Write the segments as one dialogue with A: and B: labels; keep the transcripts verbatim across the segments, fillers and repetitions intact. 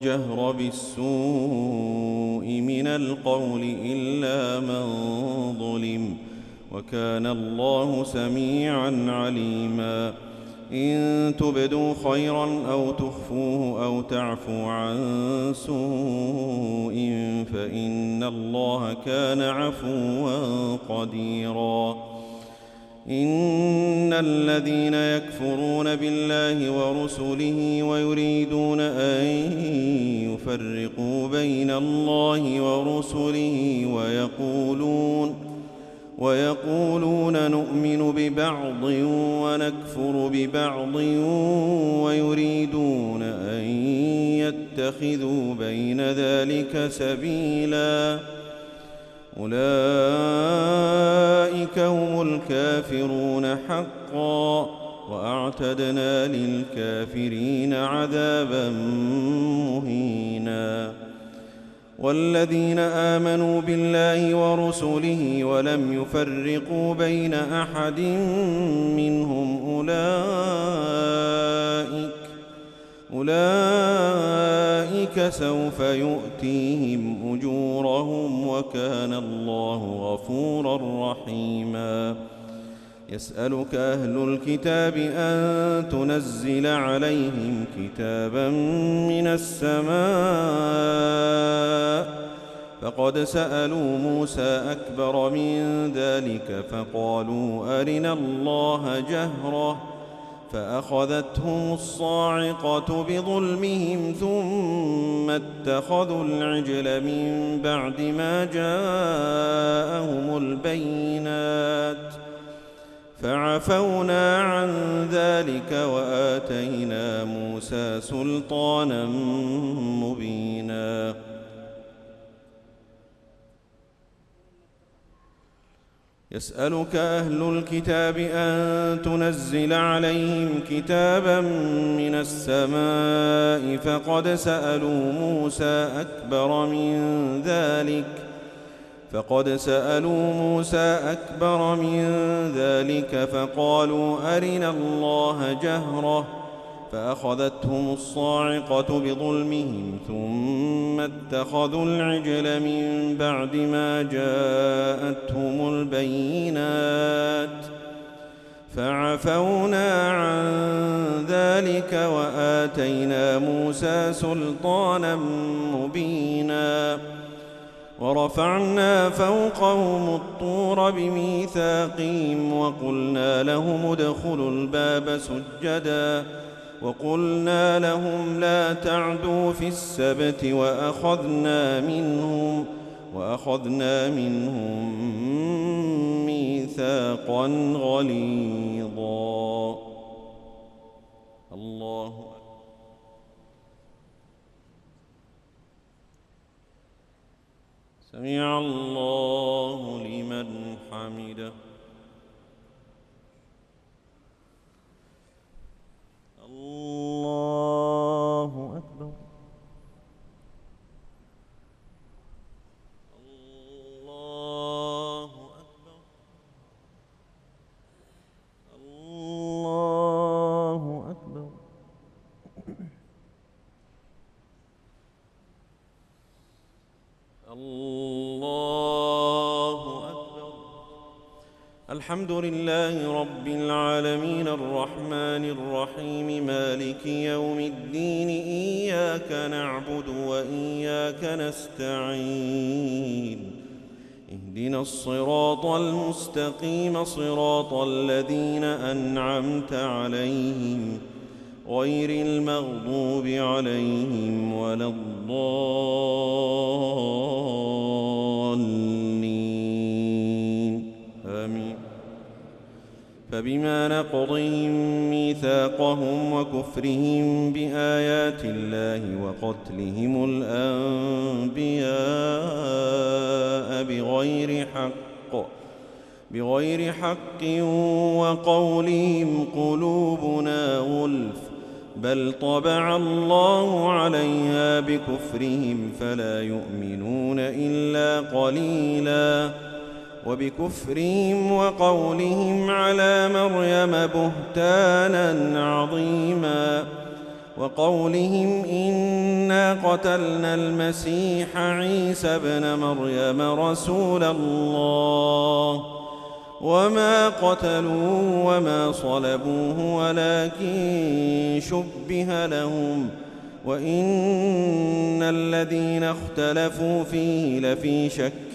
A: جهر بالسوء من القول إلا من ظلم وكان الله سميعا عليما. إن تبدوا خيرا أو تخفوه أو تعفو عن سوء فإن الله كان عفوا قديرا. إن الذين يكفرون بالله ورسله ويريدون أن يفرقوا بين الله ورسله ويقولون ويقولون نؤمن ببعض ونكفر ببعض ويريدون أن يتخذوا بين ذلك سبيلا أولئك هم الكافرون حقا وأعتدنا للكافرين عذابا مهينا. والذين آمنوا بالله ورسله ولم يفرقوا بين أحد منهم أولئك أولئك سوف يؤتيهم أجورهم وكان الله غفورا رحيما. يسألك أهل الكتاب أن تنزل عليهم كتابا من السماء فقد سألوا موسى أكبر من ذلك فقالوا أرنا الله جهرة فأخذتهم الصاعقة بظلمهم ثم اتخذوا العجل من بعد ما جاءهم البينات فعفونا عن ذلك وآتينا موسى سلطانا مبينا. يسألك أهل الكتاب أن تنزل عليهم كتابا من السماء فقد سألوا موسى أكبر من ذلك فقد سألوا موسى أكبر من ذلك فقالوا أرنا الله جهرة فأخذتهم الصاعقة بظلمهم ثم اتخذوا العجل من بعد ما جاءتهم البينات فعفونا عن ذلك وآتينا موسى سلطانا مبينا. ورفعنا فوقهم الطور بميثاقهم وقلنا لهم ادخلوا الباب سجدا وقلنا لهم لا تعدوا في السبت وأخذنا منهم وأخذنا منهم ميثاقا غليظا. الله سمع الله لمن حمده. الله أكبر. الله أكبر. الله أكبر. الله أكبر. الحمد لله رب العالمين الرحمن الرحيم مالك يوم الدين إياك نعبد وإياك نستعين اهدنا الصراط المستقيم صراط الذين أنعمت عليهم غير المغضوب عليهم ولا الضالين آمين. فبما نقضهم ميثاقهم وكفرهم بآيات الله وقتلهم الأنبياء بغير حق بغير حق وقولهم قلوبنا غلف بل طبع الله عليها بكفرهم فلا يؤمنون إلا قليلا. وبكفرهم وقولهم على مريم بهتانا عظيما وقولهم إنا قتلنا المسيح عيسى ابن مريم رسول الله وما قتلوه وما صلبوه ولكن شبه لهم وإن الذين اختلفوا فيه لفي شك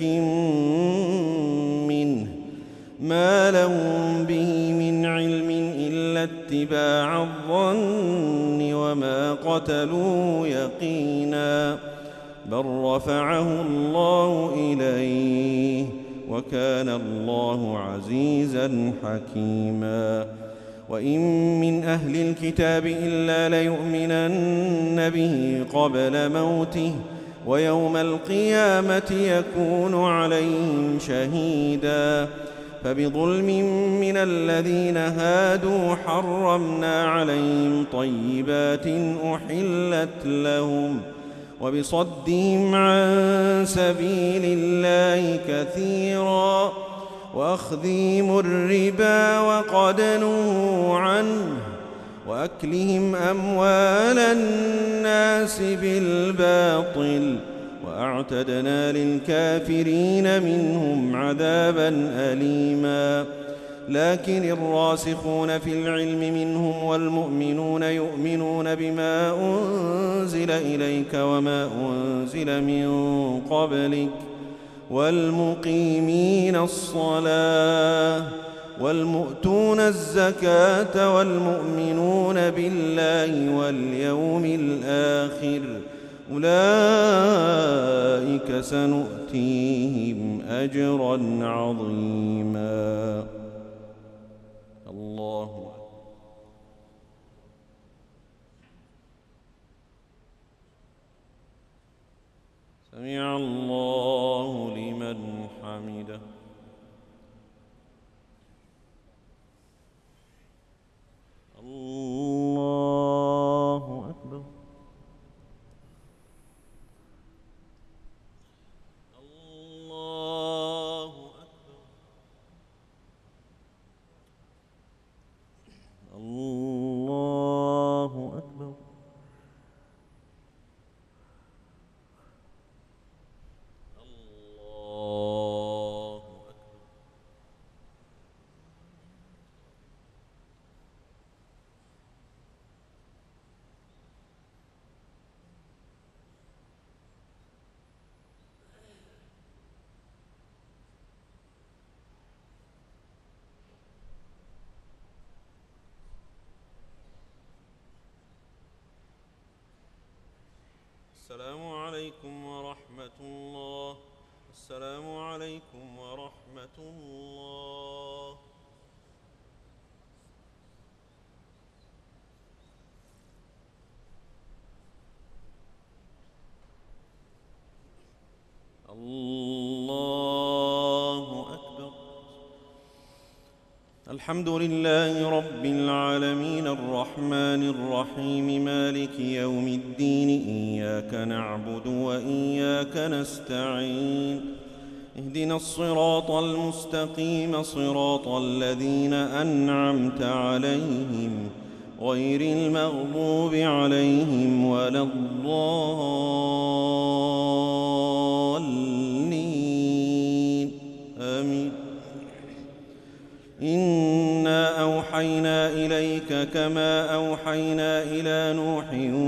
A: منه ما لهم به من علم إلا اتباع الظن وما قتلوه يقينا بل رفعه الله إليه وكان الله عزيزا حكيما وإن من أهل الكتاب إلا ليؤمنن به قبل موته ويوم القيامة يكون عليهم شهيدا فبظلم من الذين هادوا حرمنا عليهم طيبات أحلت لهم وبصدهم عن سبيل الله كثيرا وأخذهم الربا وقد نهوا عنه وأكلهم أموال الناس بالباطل وأعتدنا للكافرين منهم عذابا أليما لكن الراسخون في العلم منهم والمؤمنون يؤمنون بما أنزل إليك وما أنزل من قبلك والمقيمين الصلاة والمؤتون الزكاة والمؤمنون بالله واليوم الآخر أولئك سنؤتيهم أجرا عظيما. الله سمع الله لمن حمده. الله أكبر. الله أكبر. الله أكبر. السلام عليكم ورحمة الله. السلام عليكم ورحمة الله. الله أكبر. الحمد لله رب العالمين الرحمن الرحيم مالك يوم الدين إياك نعبد وإياك نستعين اهدنا الصراط المستقيم صراط الذين أنعمت عليهم غير المغضوب عليهم ولا الضالين آمين. إنا أوحينا إليك كما أوحينا إلى نوح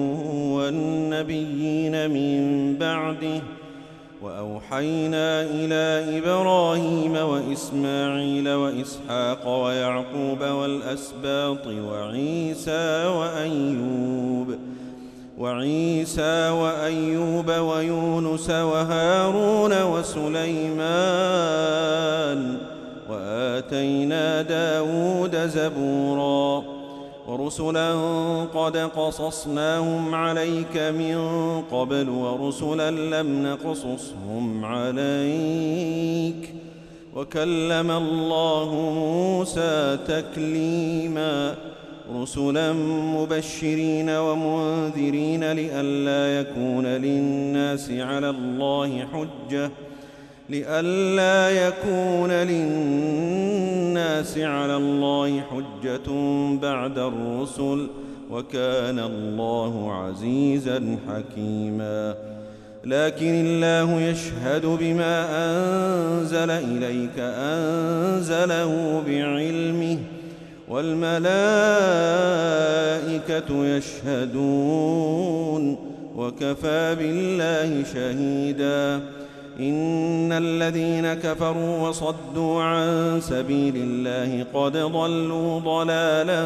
A: والنبيين من بعده وأوحينا إلى إبراهيم وإسماعيل وإسحاق ويعقوب والأسباط وعيسى وأيوب وعيسى وأيوب ويونس وهارون وسليمان وآتينا داود زبورا ورسلا قد قصصناهم عليك من قبل ورسلا لم نقصصهم عليك وكلم الله موسى تكليما رسلا مبشرين ومنذرين لئلا يكون للناس على الله حجة لئلا يكون للناس على الله حجة بعد الرسل وكان الله عزيزا حكيما. لكن الله يشهد بما أنزل إليك أنزله بعلمه والملائكة يشهدون وكفى بالله شهيدا. إن الذين كفروا وصدوا عن سبيل الله قد ضلوا ضلالا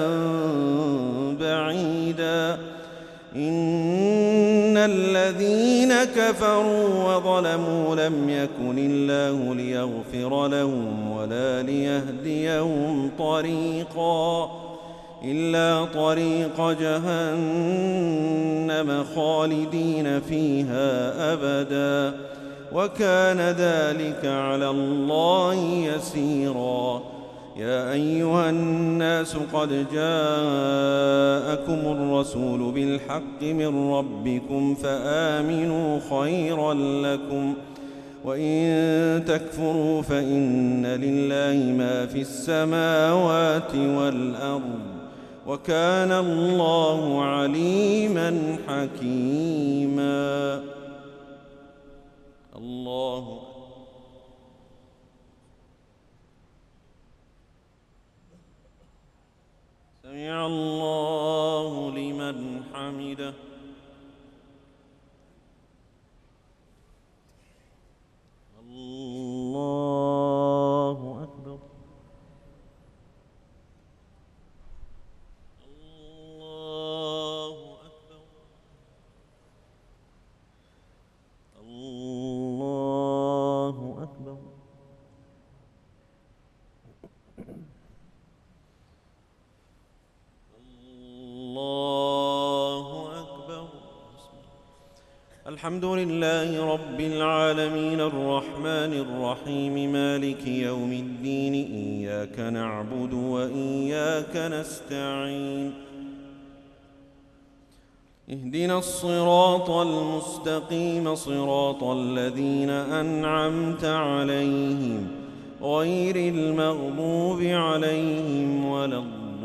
A: بعيدا. إن الذين كفروا وظلموا لم يكن الله ليغفر لهم ولا ليهديهم طريقا إلا طريق جهنم خالدين فيها أبدا وكان ذلك على الله يسيرا. يا أيها الناس قد جاءكم الرسول بالحق من ربكم فآمنوا خيرا لكم وإن تكفروا فإن لله ما في السماوات والأرض وكان الله عليما حكيما. الله سمع الله لمن حمده. الله أكبر. الله أكبر. الله أكبر. الله أكبر. الحمد لله رب العالمين الرحمن الرحيم مالك يوم الدين. إياك نعبد وإياك نستعين. اهدنا الصراط المستقيم صراط الذين أنعمت عليهم غير المغضوب عليهم ولا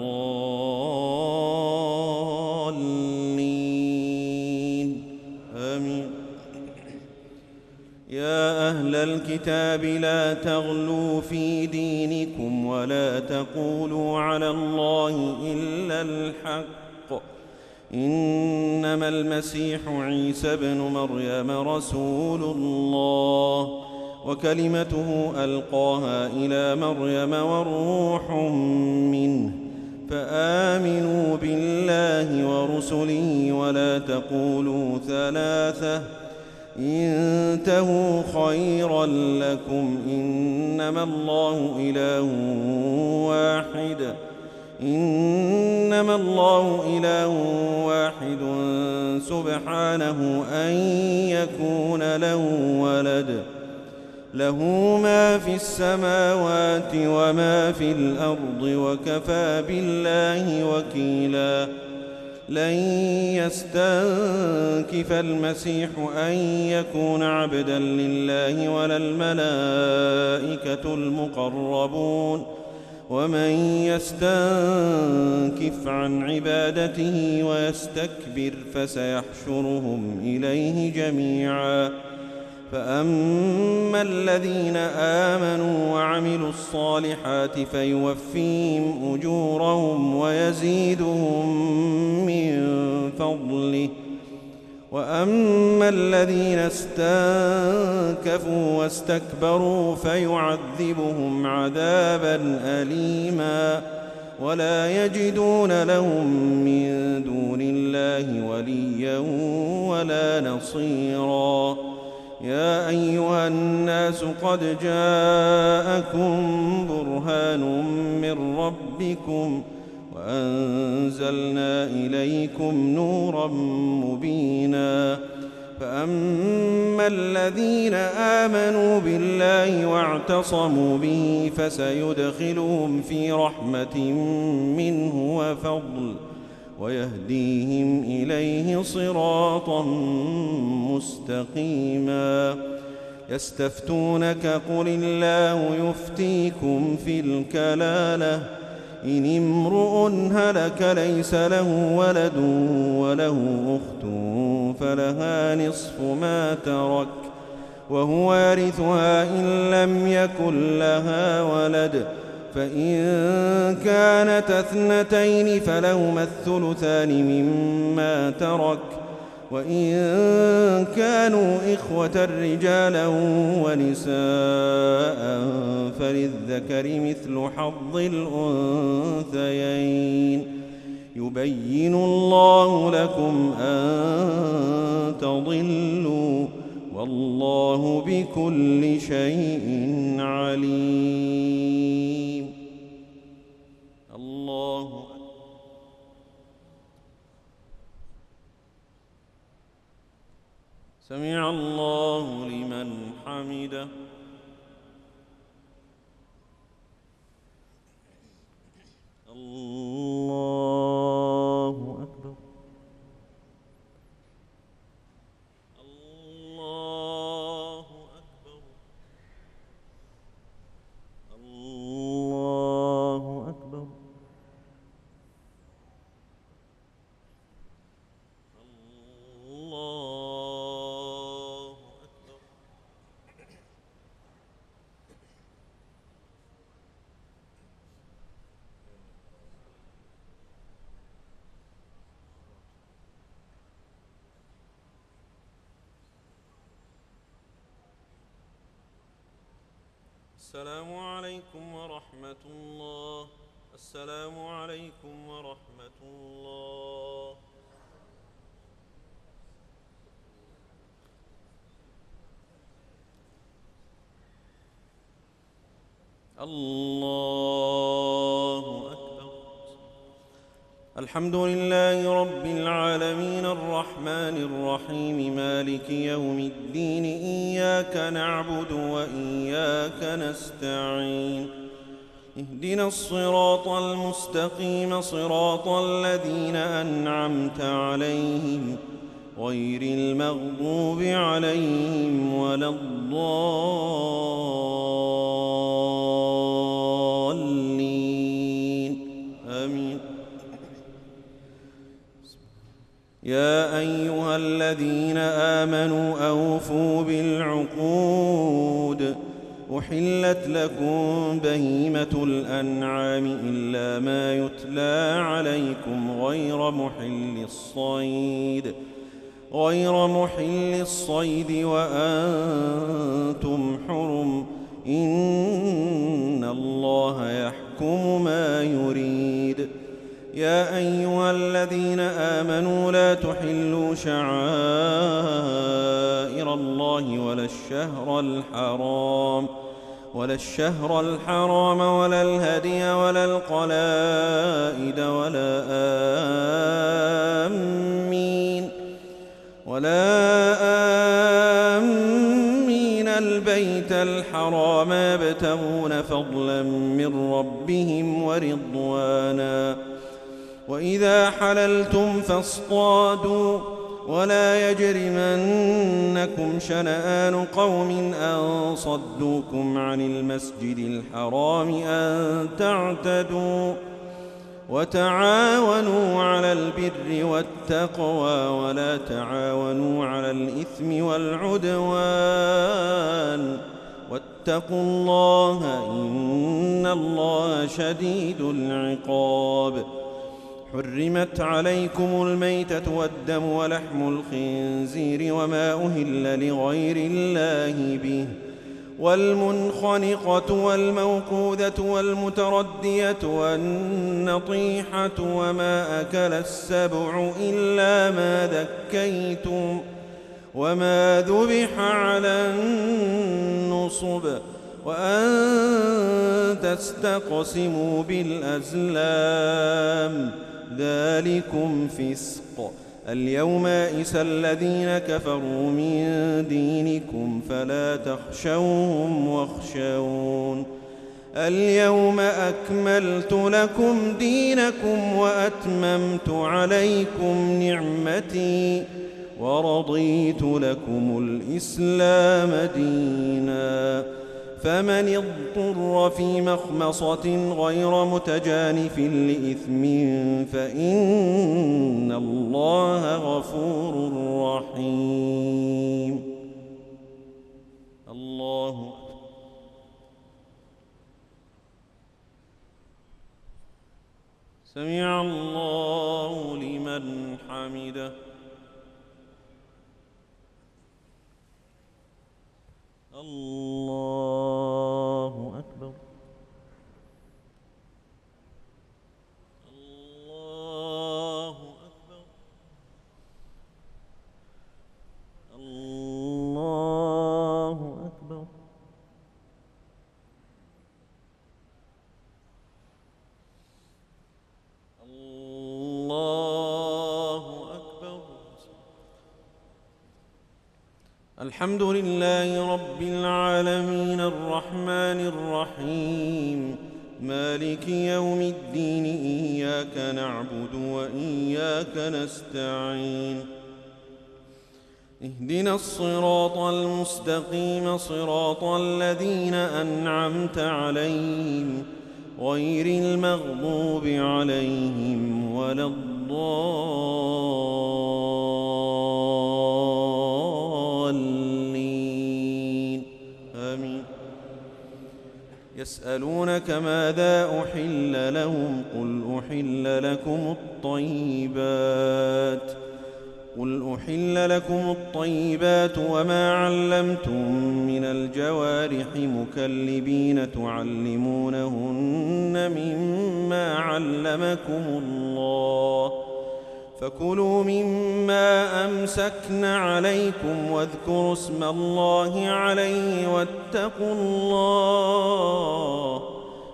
A: الضالين آمين. يا أهل الكتاب لا تغلوا في دينكم ولا تقولوا على الله إلا الحق. إنما المسيح عيسى ابن مريم رسول الله وكلمته ألقاها إلى مريم وروح منه فآمنوا بالله ورسله ولا تقولوا ثلاثة انتهوا خيرا لكم. إنما الله إله واحد إنما الله إله واحد سبحانه أن يكون له ولد له ما في السماوات وما في الأرض وكفى بالله وكيلا. لن يستنكف المسيح أن يكون عبدا لله ولا الملائكة المقربون ومن يستنكف عن عبادته ويستكبر فسيحشرهم إليه جميعا. فأما الذين آمنوا وعملوا الصالحات فيوفيهم أجورهم ويزيدهم من فضله. وأما الذين استنكفوا واستكبروا فيعذبهم عذابا أليما ولا يجدون لهم من دون الله وليا ولا نصيرا. يا أيها الناس قد جاءكم برهان من ربكم وأنزلنا إليكم نورا مبينا. فأما الذين آمنوا بالله واعتصموا به فسيدخلهم في رحمة منه وفضل ويهديهم إليه صراطا مستقيما. يستفتونك قل الله يفتيكم في الكلالة إن امرؤ هلك ليس له ولد وله أخت فلها نصف ما ترك وهو يرثها إن لم يكن لها ولد، فإن كانت اثنتين فلهما الثلثان مما ترك، وإن كانوا إخوة رجالا ونساء فللذكر مثل حظ الأنثيين. يبين الله لكم أن تضلوا والله بكل شيء عليم. الله سمع الله لمن حمده. الله أكبر. الله أكبر. الله أكبر. الله أكبر. السلام عليكم ورحمة الله. السلام عليكم ورحمة الله. الله أكبر. الحمد لله رب العالمين الرحمن الرحيم مالك يوم الدين إياك نعبد وإياك نستعين اهدنا الصراط المستقيم صراط الذين أنعمت عليهم غير المغضوب عليهم ولا الضالين آمين. يا أيها الذين آمنوا أوفوا بالعقود أحلت لكم بهيمة الأنعام إلا ما يتلى عليكم غير محل الصيد غير محل الصيد وأنتم حرم إن الله يحكم ما يريد. يا أيها الذين آمنوا لا تحلوا شعائر الله ولا الشهر الحرام ولا الشهر الحرام ولا الهدي ولا القلائد ولا آمين ولا آمين البيت الحرام يبتغون فضلا من ربهم ورضوانا. وإذا حللتم فاصطادوا ولا يجرمنكم شنآن قوم أن صدوكم عن المسجد الحرام أن تعتدوا وتعاونوا على البر والتقوى ولا تعاونوا على الإثم والعدوان واتقوا الله إن الله شديد العقاب. حرمت عليكم الميتة والدم ولحم الخنزير وما أهل لغير الله به والمنخنقة والموقوذة والمتردية والنطيحة وما أكل السبع إلا ما ذكيتم وما ذبح على النصب وأن تستقسموا بالأزلام ذلكم فسق. اليوم يئس الذين كفروا من دينكم فلا تخشوهم واخشون. اليوم أكملت لكم دينكم وأتممت عليكم نعمتي ورضيت لكم الإسلام دينا. فمن اضطر في مخمصة غير متجانف لإثم فإن الله غفور رحيم. الله سمع الله لمن حمده. الله أكبر. الله أكبر. الله أكبر. الله أكبر. الحمد لله رب العالمين الرحمن الرحيم مالك يوم الدين إياك نعبد وإياك نستعين اهدنا الصراط المستقيم صراط الذين أنعمت عليهم غير المغضوب عليهم ولا الضالين آمين. يسألونك ماذا أحل لهم قل أحل لكم الطيبات قل أحل لكم الطيبات وما علمتم من الجوارح مكلبين تعلمونهن مما علمكم الله فكلوا مما أمسكن عليكم واذكروا اسم الله عليه واتقوا الله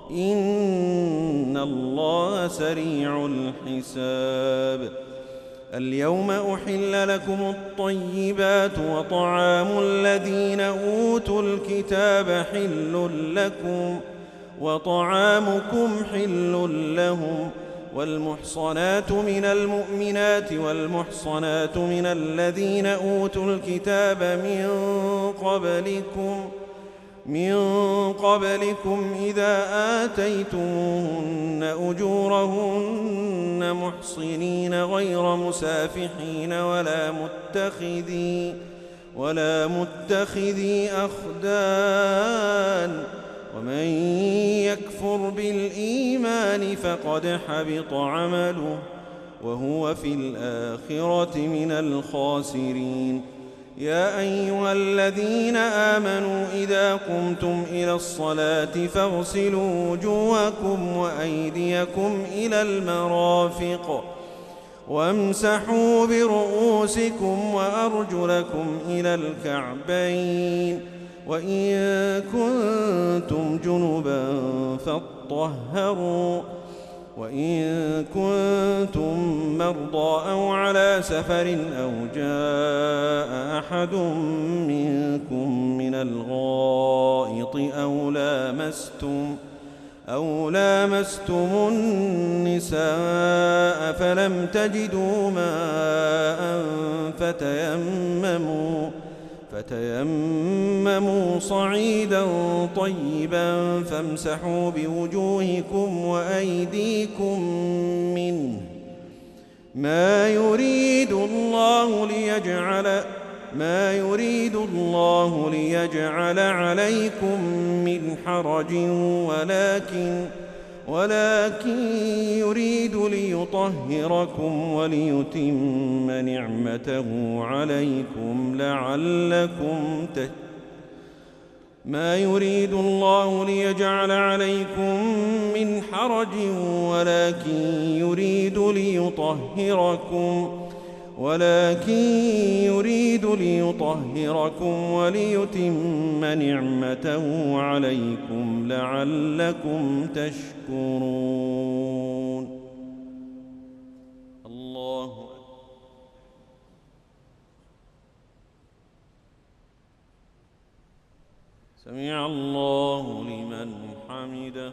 A: إن الله سريع الحساب. اليوم أحل لكم الطيبات وطعام الذين أوتوا الكتاب حل لكم وطعامكم حل لهم والمحصنات من المؤمنات والمحصنات من الذين أوتوا الكتاب من قبلكم من قبلكم إذا آتيتموهن أجورهن محصنين غير مسافحين ولا متخذي ولا متخذي أخدان ومن يكفر بالإيمان فقد حبط عمله وهو في الآخرة من الخاسرين. يا أيها الذين آمنوا إذا قمتم إلى الصلاة فاغسلوا وجوهكم وأيديكم إلى المرافق وامسحوا برؤوسكم وأرجلكم إلى الكعبين وإن كنتم جنبا فاطهروا وإن كنتم مرضى أو على سفر أو جاء أحد منكم من الغائط أو لامستم أو لامستم النساء فلم تجدوا ماء فتيمموا فتيمموا صعيدا طيبا فامسحوا بوجوهكم وأيديكم منه ما يريد الله ليجعل ما يريد الله ليجعل عليكم من حرج ولكن ولكن يريد ليطهركم وليتم نعمته عليكم لعلكم تهتدون. ما يريد الله ليجعل عليكم من حرج ولكن يريد ليطهركم ولكن يريد ليطهركم وليتم نعمته عليكم لعلكم تشكرون. الله أكبر. سمع الله لمن حمده.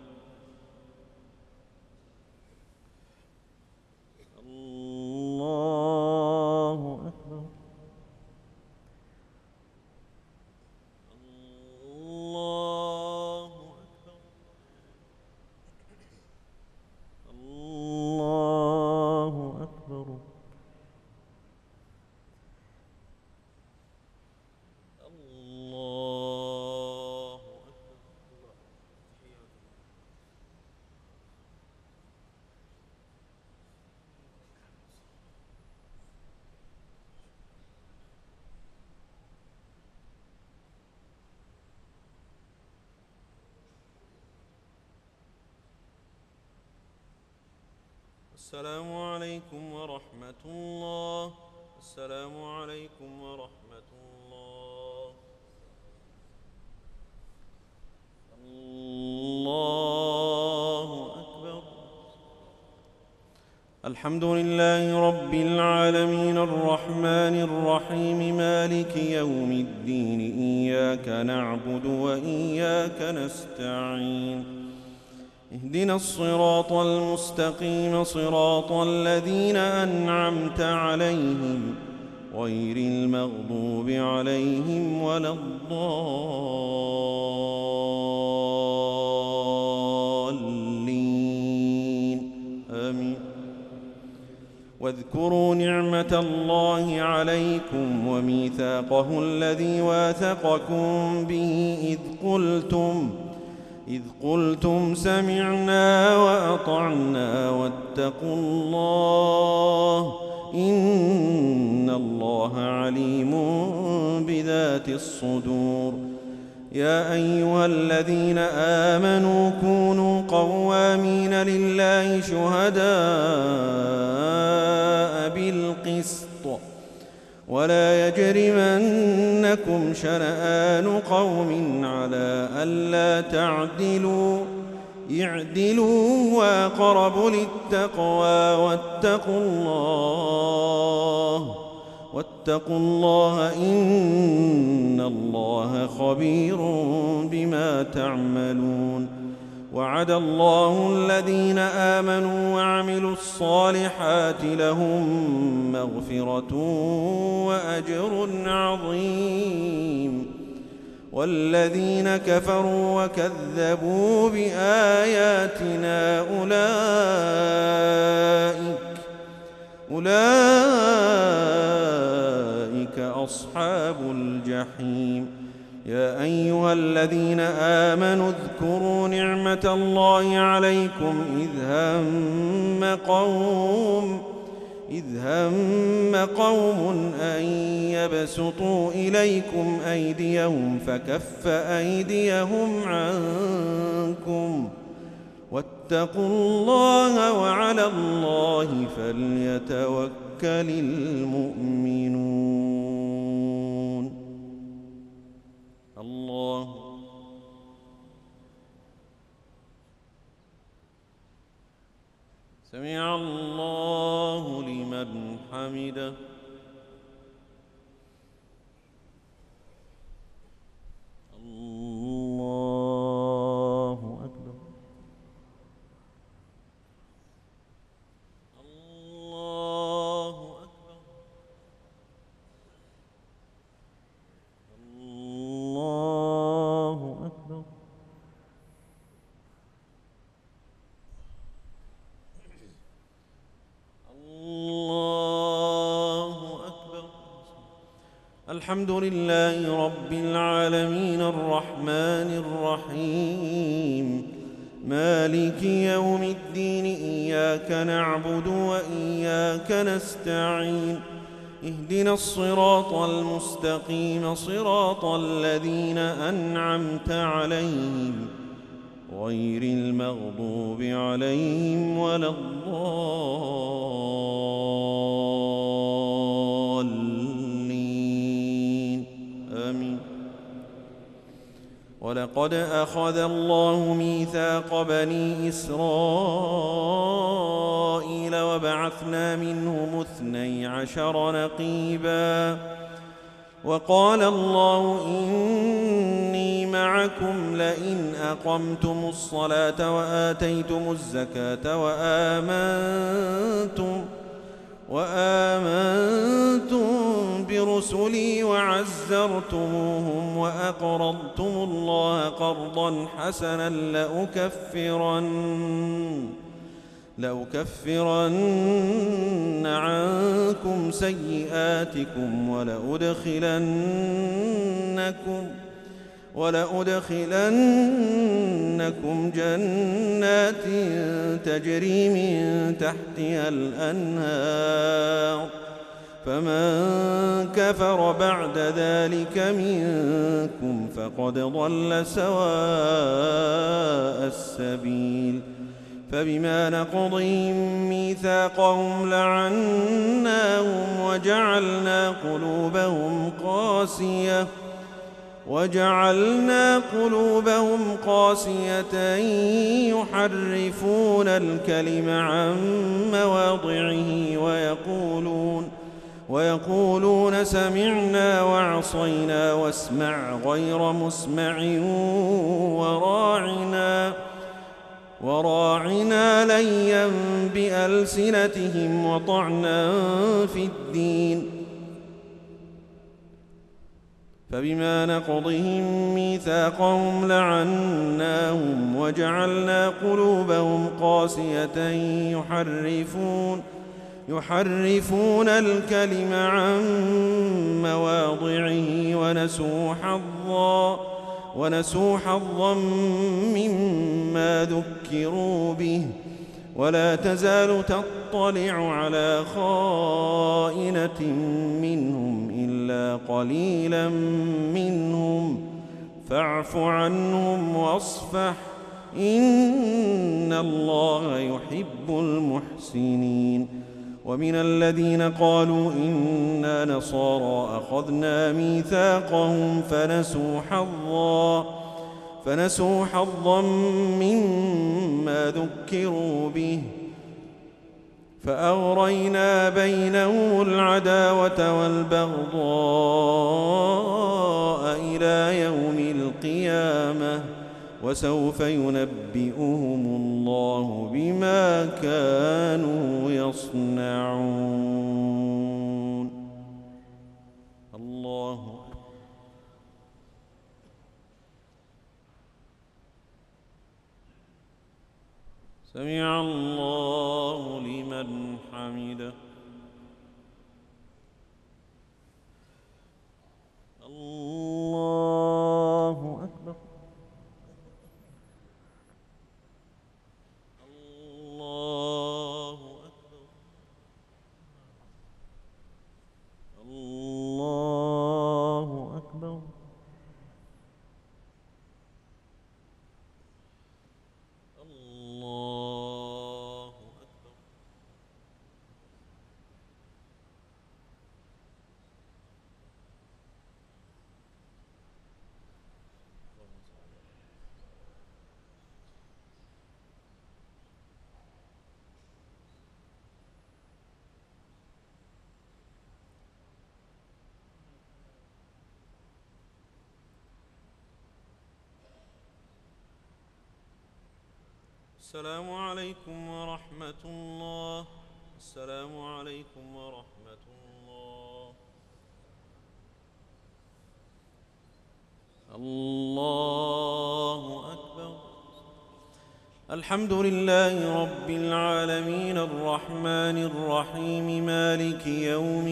A: الله أكبر. الله السلام عليكم ورحمة الله. السلام عليكم ورحمة الله. الله أكبر. الحمد لله رب العالمين الرحمن الرحيم مالك يوم الدين إياك نعبد وإياك نستعين اهدنا الصراط المستقيم صراط الذين أنعمت عليهم غير المغضوب عليهم ولا الضالين آمين. واذكروا نعمة الله عليكم وميثاقه الذي واثقكم به إذ قلتم إذ قلتم سمعنا وأطعنا واتقوا الله إن الله عليم بذات الصدور. يا أيها الذين آمنوا كونوا قوامين لله شهداء بالقسط ولا يجرمنكم شنآن قوم على ألا تعدلوا اعدلوا هو أقرب للتقوى واتقوا الله واتقوا الله إن الله خبير بما تعملون. وعد الله الذين آمنوا وعملوا الصالحات لهم مغفرة وأجر عظيم. والذين كفروا وكذبوا بآياتنا أولئك أولئك أصحاب الجحيم. يا أيها الذين آمنوا اذكروا نعمة الله عليكم إذ هم قوم إذ هم قوم أن يبسطوا إليكم أيديهم فكف أيديهم عنكم واتقوا الله وعلى الله فليتوكل المؤمنون. الله سمع الله لمن حمده. الله أكبر. الله أكبر. الله أكبر. الله أكبر. الحمد لله رب العالمين الرحمن الرحيم مالك يوم الدين إياك نعبد وإياك نستعين اهدنا الصراط المستقيم صراط الذين أنعمت عليهم غير المغضوب عليهم ولا الضالين آمين. ولقد أخذ الله ميثاق بني إسرائيل وبعثنا منهم اثني عشر نقيبا وقال الله إني معكم لئن أقمتم الصلاة وآتيتم الزكاة وآمنتم وآمنتم برسلي وعزرتموهم وأقرضتم الله قرضا حسنا لأكفرن لأكفرن عنكم سيئاتكم ولأدخلنكم ولأدخلنكم جنات تجري من تحتها الأنهار فمن كفر بعد ذلك منكم فقد ضل سواء السبيل. فبما نقضهم ميثاقهم لعناهم وجعلنا قلوبهم قاسية وجعلنا قلوبهم قاسية يحرفون الكلم عن مواضعه ويقولون ويقولون سمعنا وعصينا واسمع غير مسمع وراعنا وراعنا ليا بألسنتهم وطعنا في الدين فبما نقضهم ميثاقهم لعناهم وجعلنا قلوبهم قاسية يحرفون يحرفون الكلم عن مواضعه ونسوا حظا ونسوا حظا مما ذكروا به ولا تزال تطلع على خائنة منهم إلا قليلا منهم فاعف عنهم واصفح إن الله يحب المحسنين ومن الذين قالوا إنا نصارى أخذنا ميثاقهم فنسوا حظا فنسوا حظا مما ذكروا به فأغرينا بينهم العداوة والبغضاء إلى يوم القيامة وسوف ينبئهم الله بما كانوا يصنعون. الله سمع الله لمن حمده. الله أكبر. الله أكبر. الله أكبر. الله أكبر. السلام عليكم ورحمة الله. السلام عليكم ورحمة الله. الله أكبر. الحمد لله رب العالمين الرحمن الرحيم مالك يوم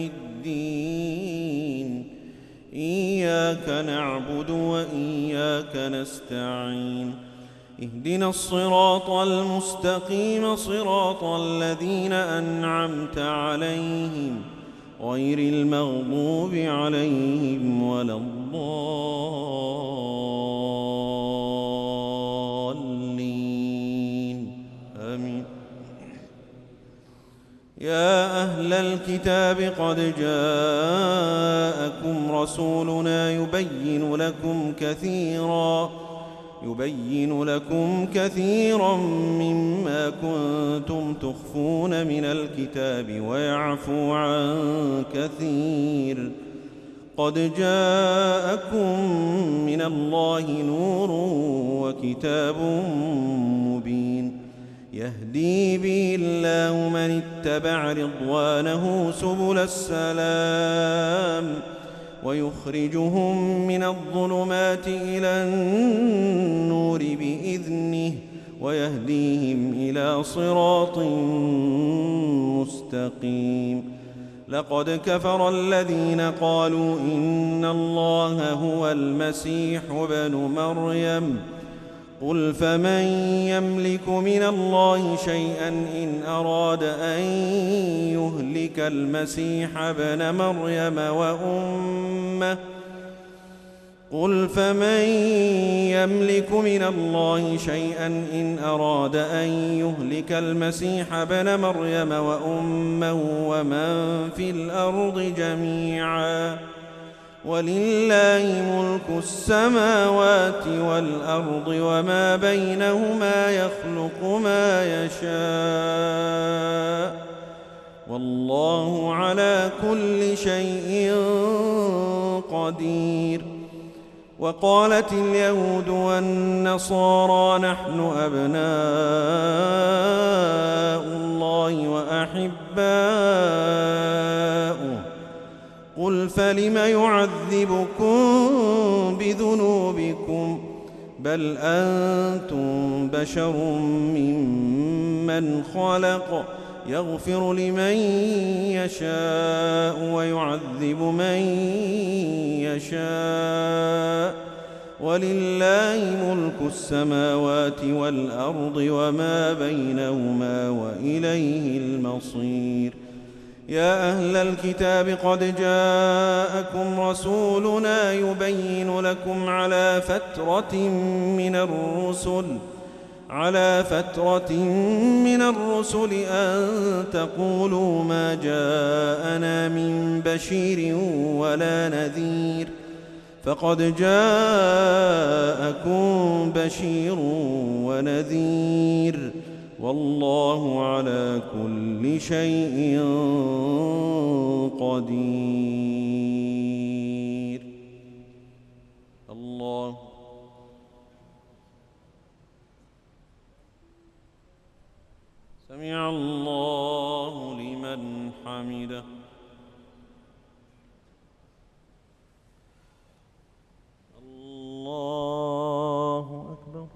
A: الدين إياك نعبد وإياك نستعين اهدنا الصراط المستقيم صراط الذين أنعمت عليهم غير المغضوب عليهم ولا الضالين آمين. يا أهل الكتاب قد جاءكم رسولنا يبين لكم كثيرا يبين لكم كثيرا مما كنتم تخفون من الكتاب ويعفو عن كثير قد جاءكم من الله نور وكتاب مبين يهدي به الله من اتبع رضوانه سبل السلام ويخرجهم من الظلمات إلى النور بإذنه ويهديهم إلى صراط مستقيم. لقد كفر الذين قالوا إن الله هو المسيح ابن مريم قل فمن يملك من الله شيئا إن أراد أن يهلك المسيح ابن مريم وأمه قل فمن يملك من الله شيئا إن أراد أن يهلك المسيح ابن مريم وأمه ومن في الأرض جميعا ولله ملك السماوات والأرض وما بينهما يخلق ما يشاء والله على كل شيء قدير. وقالت اليهود والنصارى نحن أبناء الله وأحباؤه قل فلم يعذبكم بذنوبكم بل أنتم بشر ممن خلق يغفر لمن يشاء ويعذب من يشاء ولله ملك السماوات والأرض وما بينهما وإليه المصير. يا أهل الكتاب قد جاءكم رسولنا يبين لكم على فترة من الرسل على فترة من الرسل أن تقولوا ما جاءنا من بشير ولا نذير فقد جاءكم بشير ونذير والله على كل شيء قدير. الله سمع الله لمن حمده. الله أكبر.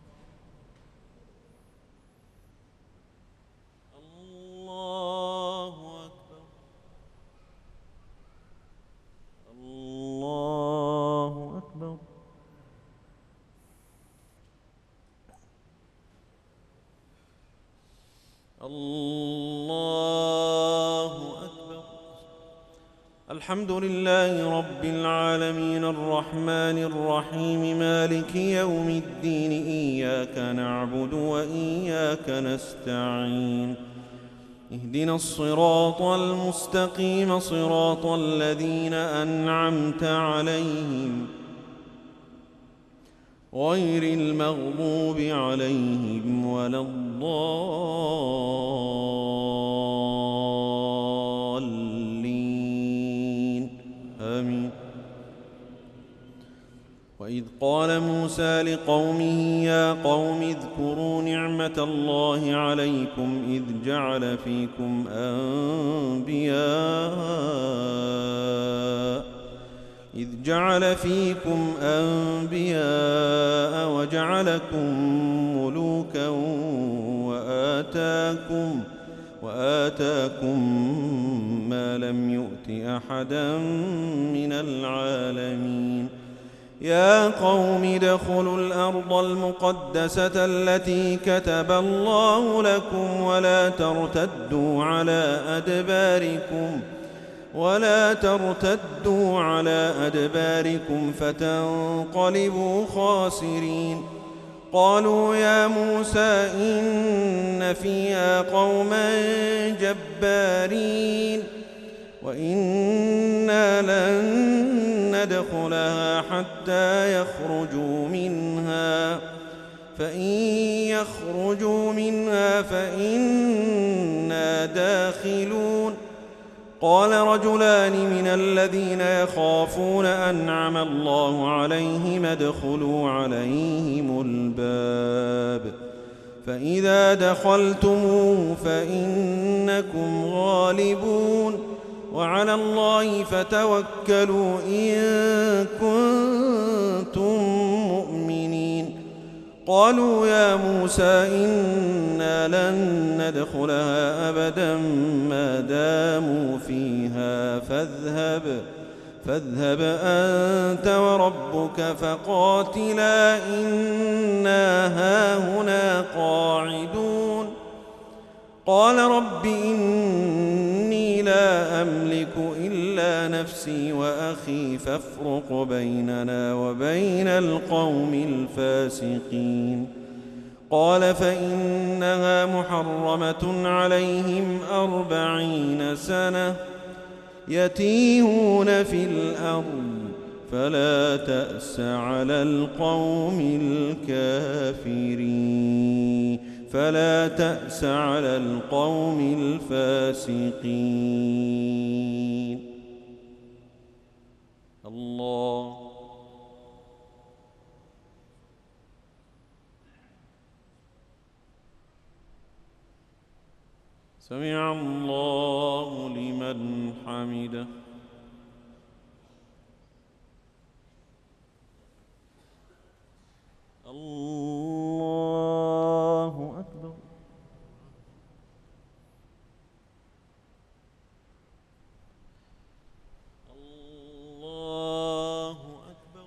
A: الله أكبر. الله أكبر. الله أكبر. الحمد لله رب العالمين الرحمن الرحيم مالك يوم الدين إياك نعبد وإياك نستعين اهدنا الصراط المستقيم صراط الذين أنعمت عليهم غير المغضوب عليهم ولا الضالين آمين. وإذ قال موسى لقومه يا قوم اذكروا نعمة الله عليكم إذ جعل فيكم أنبياء إذ جعل فيكم أنبياء وجعلكم ملوكا وآتاكم وآتاكم ما لم يؤت أحدا من العالمين. يا قوم ادخلوا الأرض المقدسة التي كتب الله لكم ولا ترتدوا على أدباركم ولا ترتدوا على أدباركم فتنقلبوا خاسرين. قالوا يا موسى إن فيها قوما جبارين وإنا لن ندخلها حتى يخرجوا منها فإن يخرجوا منها فإنا داخلون. قال رجلان من الذين يخافون أنعم الله عليهم ادخلوا عليهم الباب فإذا دخلتموه فإنكم غالبون وعلى الله فتوكلوا إن كنتم مؤمنين. قالوا يا موسى إنا لن ندخلها أبدا ما داموا فيها فاذهب فاذهب أنت وربك فقاتلا إنا هاهنا قاعدون. قال رب إني لا أملك إلا نفسي وأخي فافرق بيننا وبين القوم الفاسقين. قال فإنها محرمة عليهم أربعين سنة يتيهون في الأرض فلا تأس على القوم الكافرين فلا تأس على القوم الفاسقين. الله سمع الله لمن حمده. الله أكبر. الله أكبر.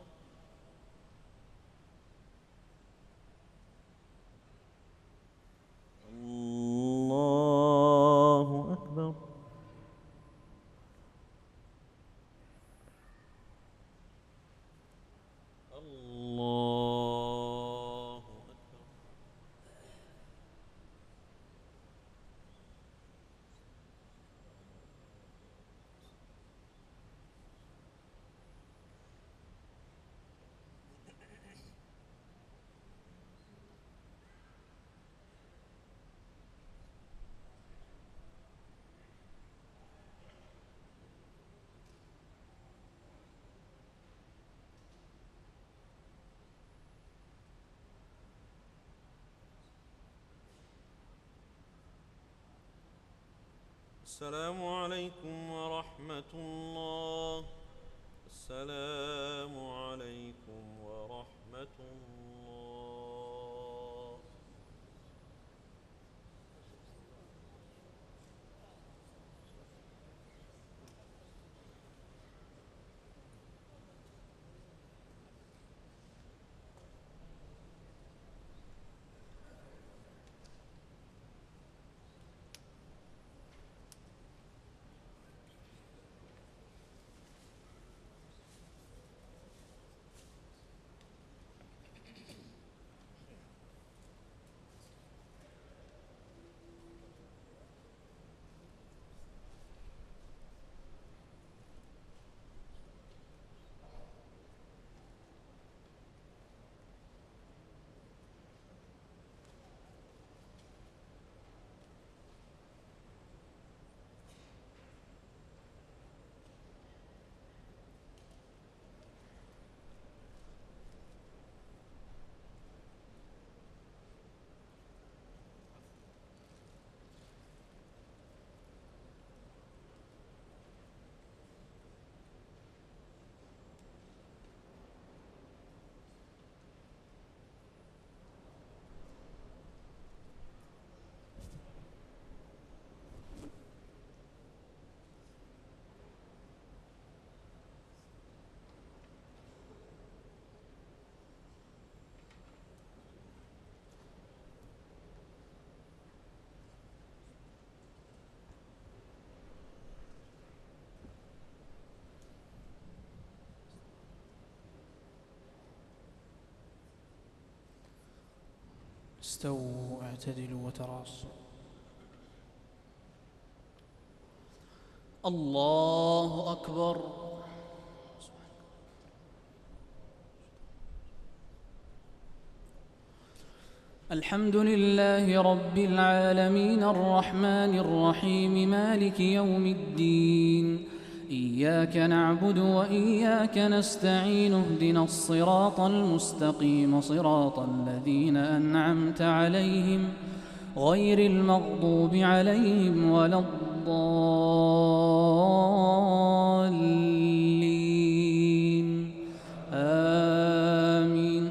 A: الله أكبر. الله أكبر. السلام عليكم ورحمة الله. السلام عليكم ورحمة الله.
B: استووا اعتدلوا وتراصوا. الله أكبر. الحمد لله رب العالمين الرحمن الرحيم مالك يوم الدين. إياك نعبد وإياك نستعين اهدنا الصراط المستقيم صراط الذين أنعمت عليهم غير المغضوب عليهم ولا الضالين آمين.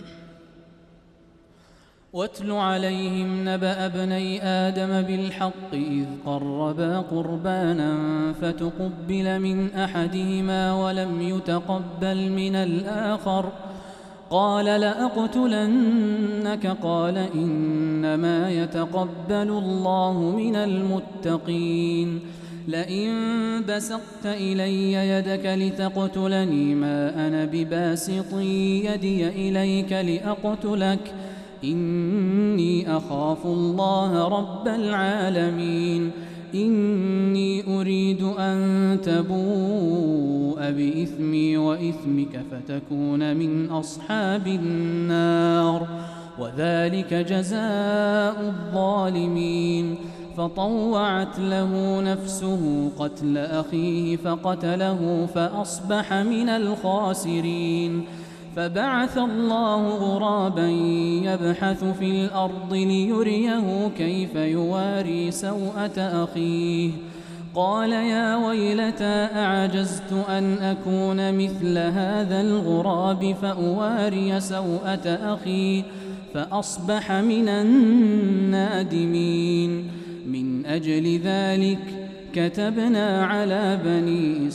B: واتل عليهم نبأ ابني آدم بالحق إذ قربا قربانا فتقبل من أحدهما ولم يتقبل من الآخر قال لأقتلنك قال إنما يتقبل الله من المتقين. لئن بسطت إلي يدك لتقتلني ما أنا بباسط يدي إليك لأقتلك إني أخاف الله رب العالمين إني أريد أن تبوء بإثمي وإثمك فتكون من أصحاب النار وذلك جزاء الظالمين فطوعت له نفسه قتل أخيه فقتله فأصبح من الخاسرين فبعث الله غرابا يبحث في الأرض ليريه كيف يواري سوءة أخيه قال يا ويلتى أعجزت أن أكون مثل هذا الغراب فأواري سوءة أخي فأصبح من النادمين من أجل ذلك كتبنا على بني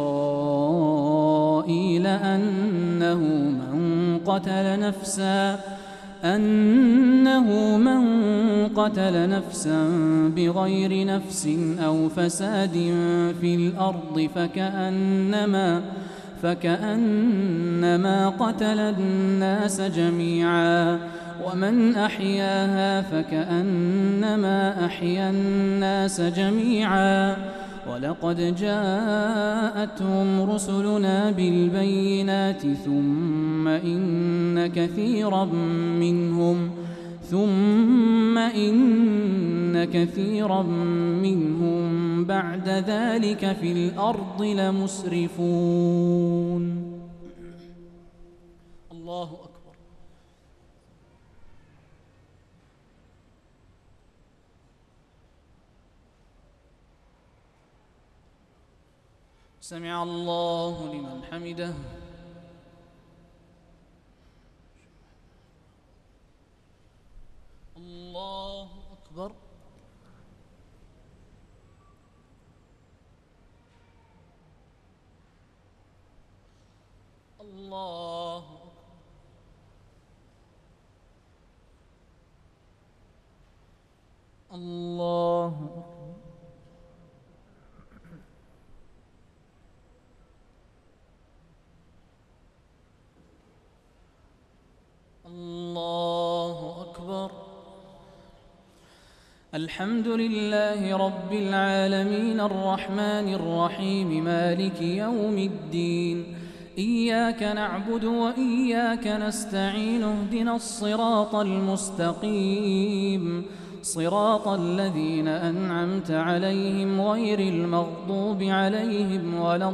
B: إسرائيل أنه من قتل نفسا أنه من قتل نفسا بغير نفس أو فساد في الأرض فكأنما فكأنما قتل الناس جميعا ومن أحياها فكأنما أحيا الناس جميعا ولقد جاءتهم رسلنا بالبينات ثم إن كثيرا منهم ثم إن كثيرا منهم بعد ذلك في الأرض لمسرفون. الله أكبر. سمع الله لمن حمده. الله أكبر. الله أكبر. الله أكبر. الله أكبر. الحمد لله رب العالمين الرحمن الرحيم مالك يوم الدين إياك نعبد وإياك نستعين اهدنا الصراط المستقيم صراط الذين أنعمت عليهم غير المغضوب عليهم ولا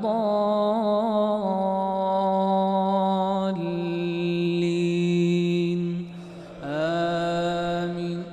B: الضالين آمين.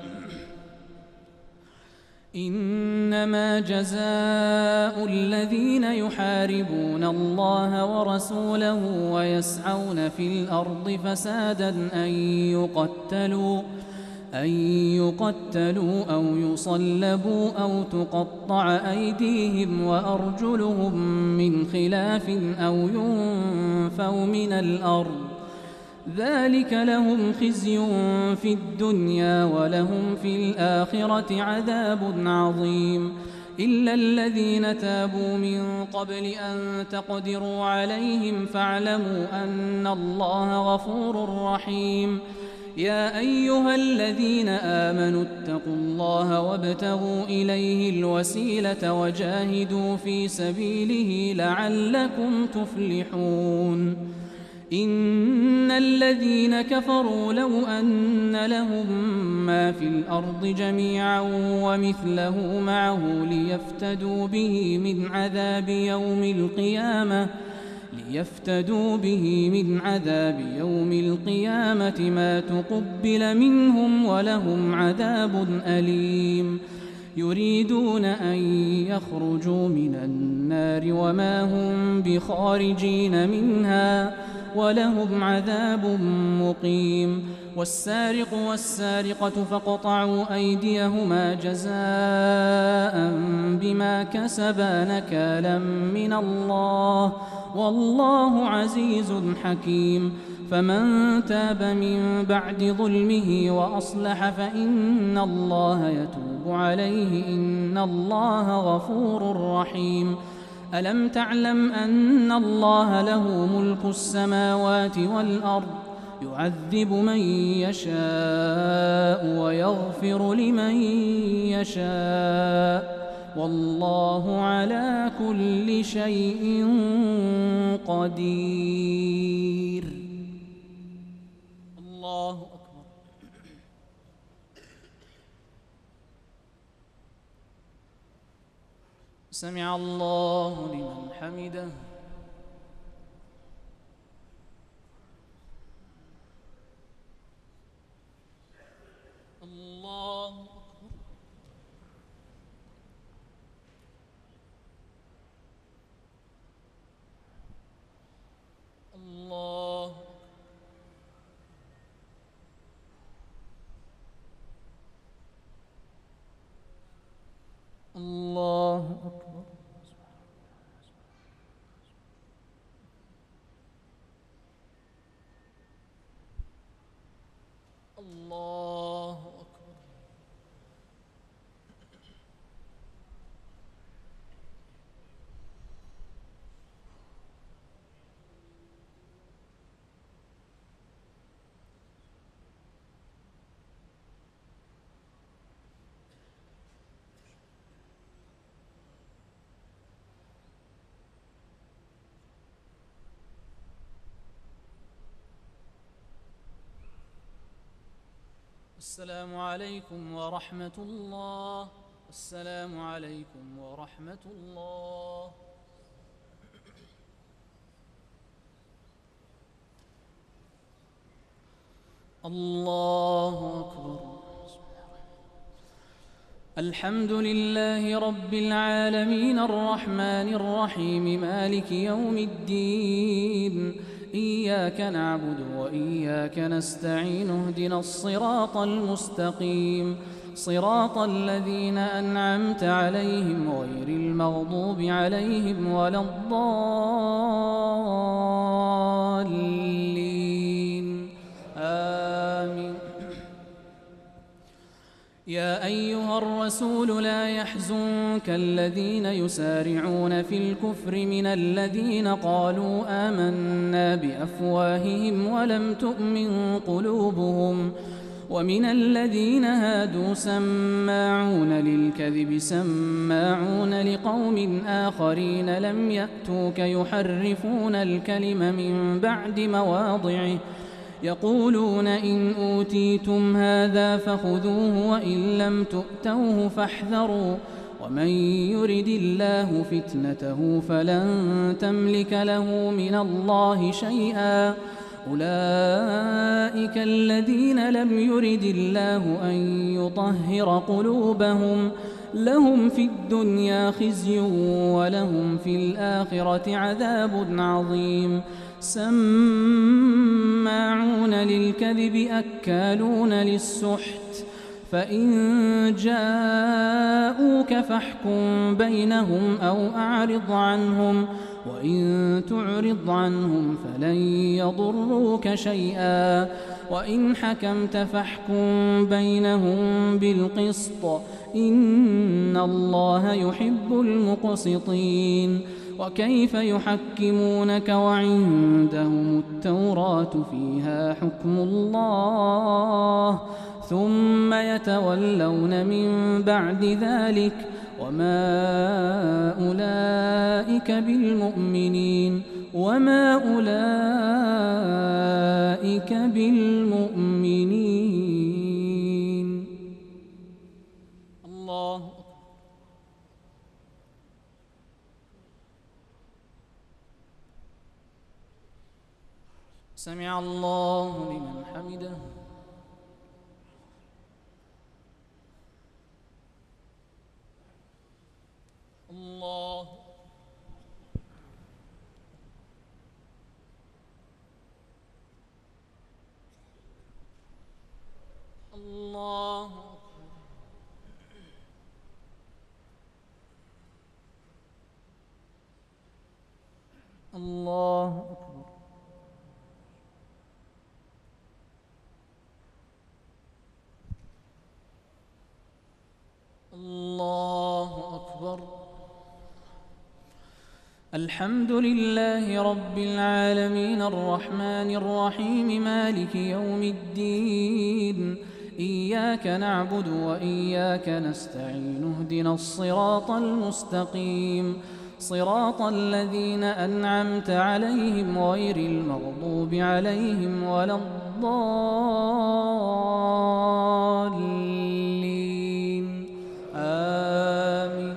B: إنما جزاء الذين يحاربون الله ورسوله ويسعون في الأرض فسادا أن يقتلوا أن يقتلوا أو يصلبوا أو تقطع أيديهم وأرجلهم من خلاف أو ينفوا من الأرض ذلك لهم خزي في الدنيا ولهم في الآخرة عذاب عظيم إلا الذين تابوا من قبل أن تقدروا عليهم فاعلموا أن الله غفور رحيم. يا أيها الذين آمنوا اتقوا الله وابتغوا إليه الوسيلة وجاهدوا في سبيله لعلكم تفلحون. إن الذين كفروا لو أن لهم ما في الأرض جميعا ومثله معه ليفتدوا به من عذاب يوم القيامة ليفتدوا به من عذاب يوم القيامة ما تقبل منهم ولهم عذاب أليم. يريدون أن يخرجوا من النار وما هم بخارجين منها ولهم عذاب مقيم. والسارق والسارقة فاقطعوا أيديهما جزاء بما كسبا نكالا من الله والله عزيز حكيم. فمن تاب من بعد ظلمه وأصلح فإن الله يتوب عليه إن الله غفور رحيم. ألم تعلم أن الله له ملك السماوات والأرض يعذب من يشاء ويغفر لمن يشاء والله على كل شيء قدير. الله أكبر. سمع الله لمن حمده. الله أكبر. الله الله أكبر. الله أكبر. السلام عليكم ورحمة الله. السلام عليكم ورحمة الله. الله أكبر. الحمد لله رب العالمين الرحمن الرحيم مالك يوم الدين. إياك نعبد وإياك نستعين اهدنا الصراط المستقيم صراط الذين أنعمت عليهم غير المغضوب عليهم ولا الضالين آمين. يا أيها الرسول لا يحزنك الذين يسارعون في الكفر من الذين قالوا آمنا بأفواههم ولم تؤمن قلوبهم ومن الذين هادوا سماعون للكذب سماعون لقوم آخرين لم يأتوك يحرفون الكلم من بعد مواضعه يقولون إن أوتيتم هذا فخذوه وإن لم تؤتوه فاحذروا ومن يرد الله فتنته فلن تملك له من الله شيئا أولئك الذين لم يرد الله أن يطهر قلوبهم لهم في الدنيا خزي ولهم في الآخرة عذاب عظيم. سماعون للكذب أكالون للسحت فإن جاءوك فاحكم بينهم أو أعرض عنهم وإن تعرض عنهم فلن يضروك شيئا وإن حكمت فاحكم بينهم بالقسط إن الله يحب المقسطين. وكيف يحكمونك وعندهم التوراة فيها حكم الله ثم يتولون من بعد ذلك وما أولئك بالمؤمنين وما أولئك بالمؤمنين. الله سمع الله لمن حمده. الله الحمد لله رب العالمين الرحمن الرحيم مالك يوم الدين إياك نعبد وإياك نستعين اهدنا الصراط المستقيم صراط الذين أنعمت عليهم غير المغضوب عليهم ولا الضالين آمين.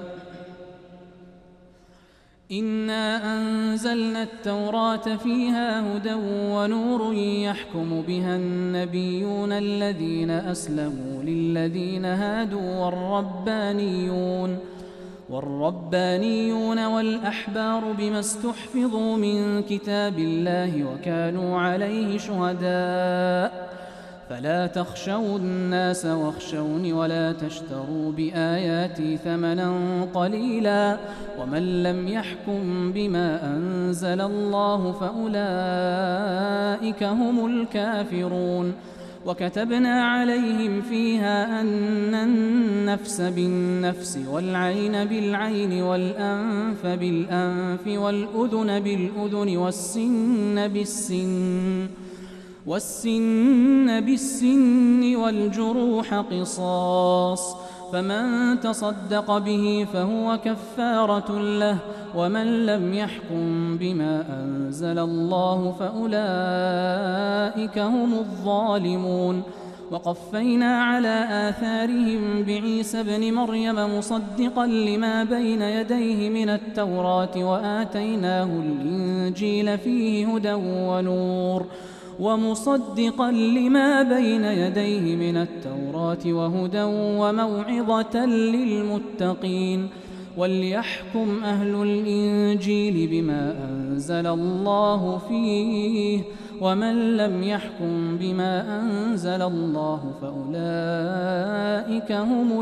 B: إنا أنزلنا التوراة فيها هدى ونور يحكم بها النبيون الذين أسلموا للذين هادوا والربانيون والربانيون والأحبار بما استحفظوا من كتاب الله وكانوا عليه شهداء فلا تخشوا الناس واخشوني ولا تشتروا بآياتي ثمنا قليلا ومن لم يحكم بما أنزل الله فأولئك هم الكافرون. وكتبنا عليهم فيها أن النفس بالنفس والعين بالعين والأنف بالأنف والأذن بالأذن والسن بالسن والسن بالسن والجروح قصاص فمن تصدق به فهو كفارة له ومن لم يحكم بما أنزل الله فأولئك هم الظالمون. وقفينا على آثارهم بعيسى ابن مريم مصدقا لما بين يديه من التوراة وآتيناه الإنجيل فيه هدى ونور ومصدقا لما بين يديه من التوراة وهدى وموعظة للمتقين. وليحكم أهل الإنجيل بما أنزل الله فيه ومن لم يحكم بما أنزل الله فأولئك هم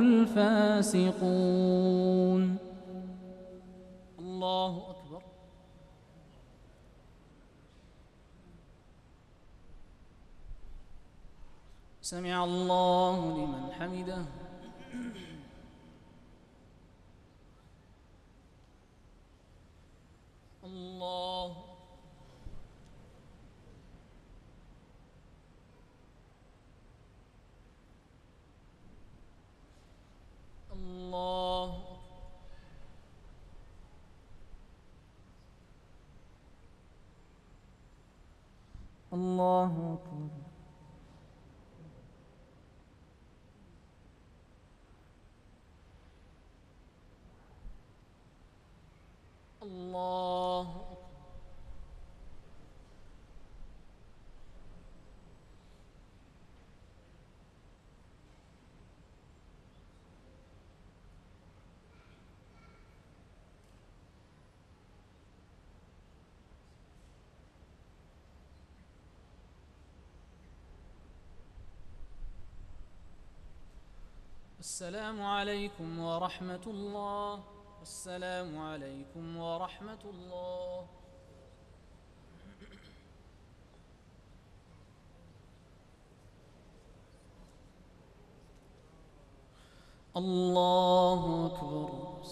B: الفاسقون. الله أكبر. سمع الله لمن حمده. الله الله الله أكبر. الله السلام عليكم ورحمة الله. السلام عليكم ورحمة الله. الله أكبر.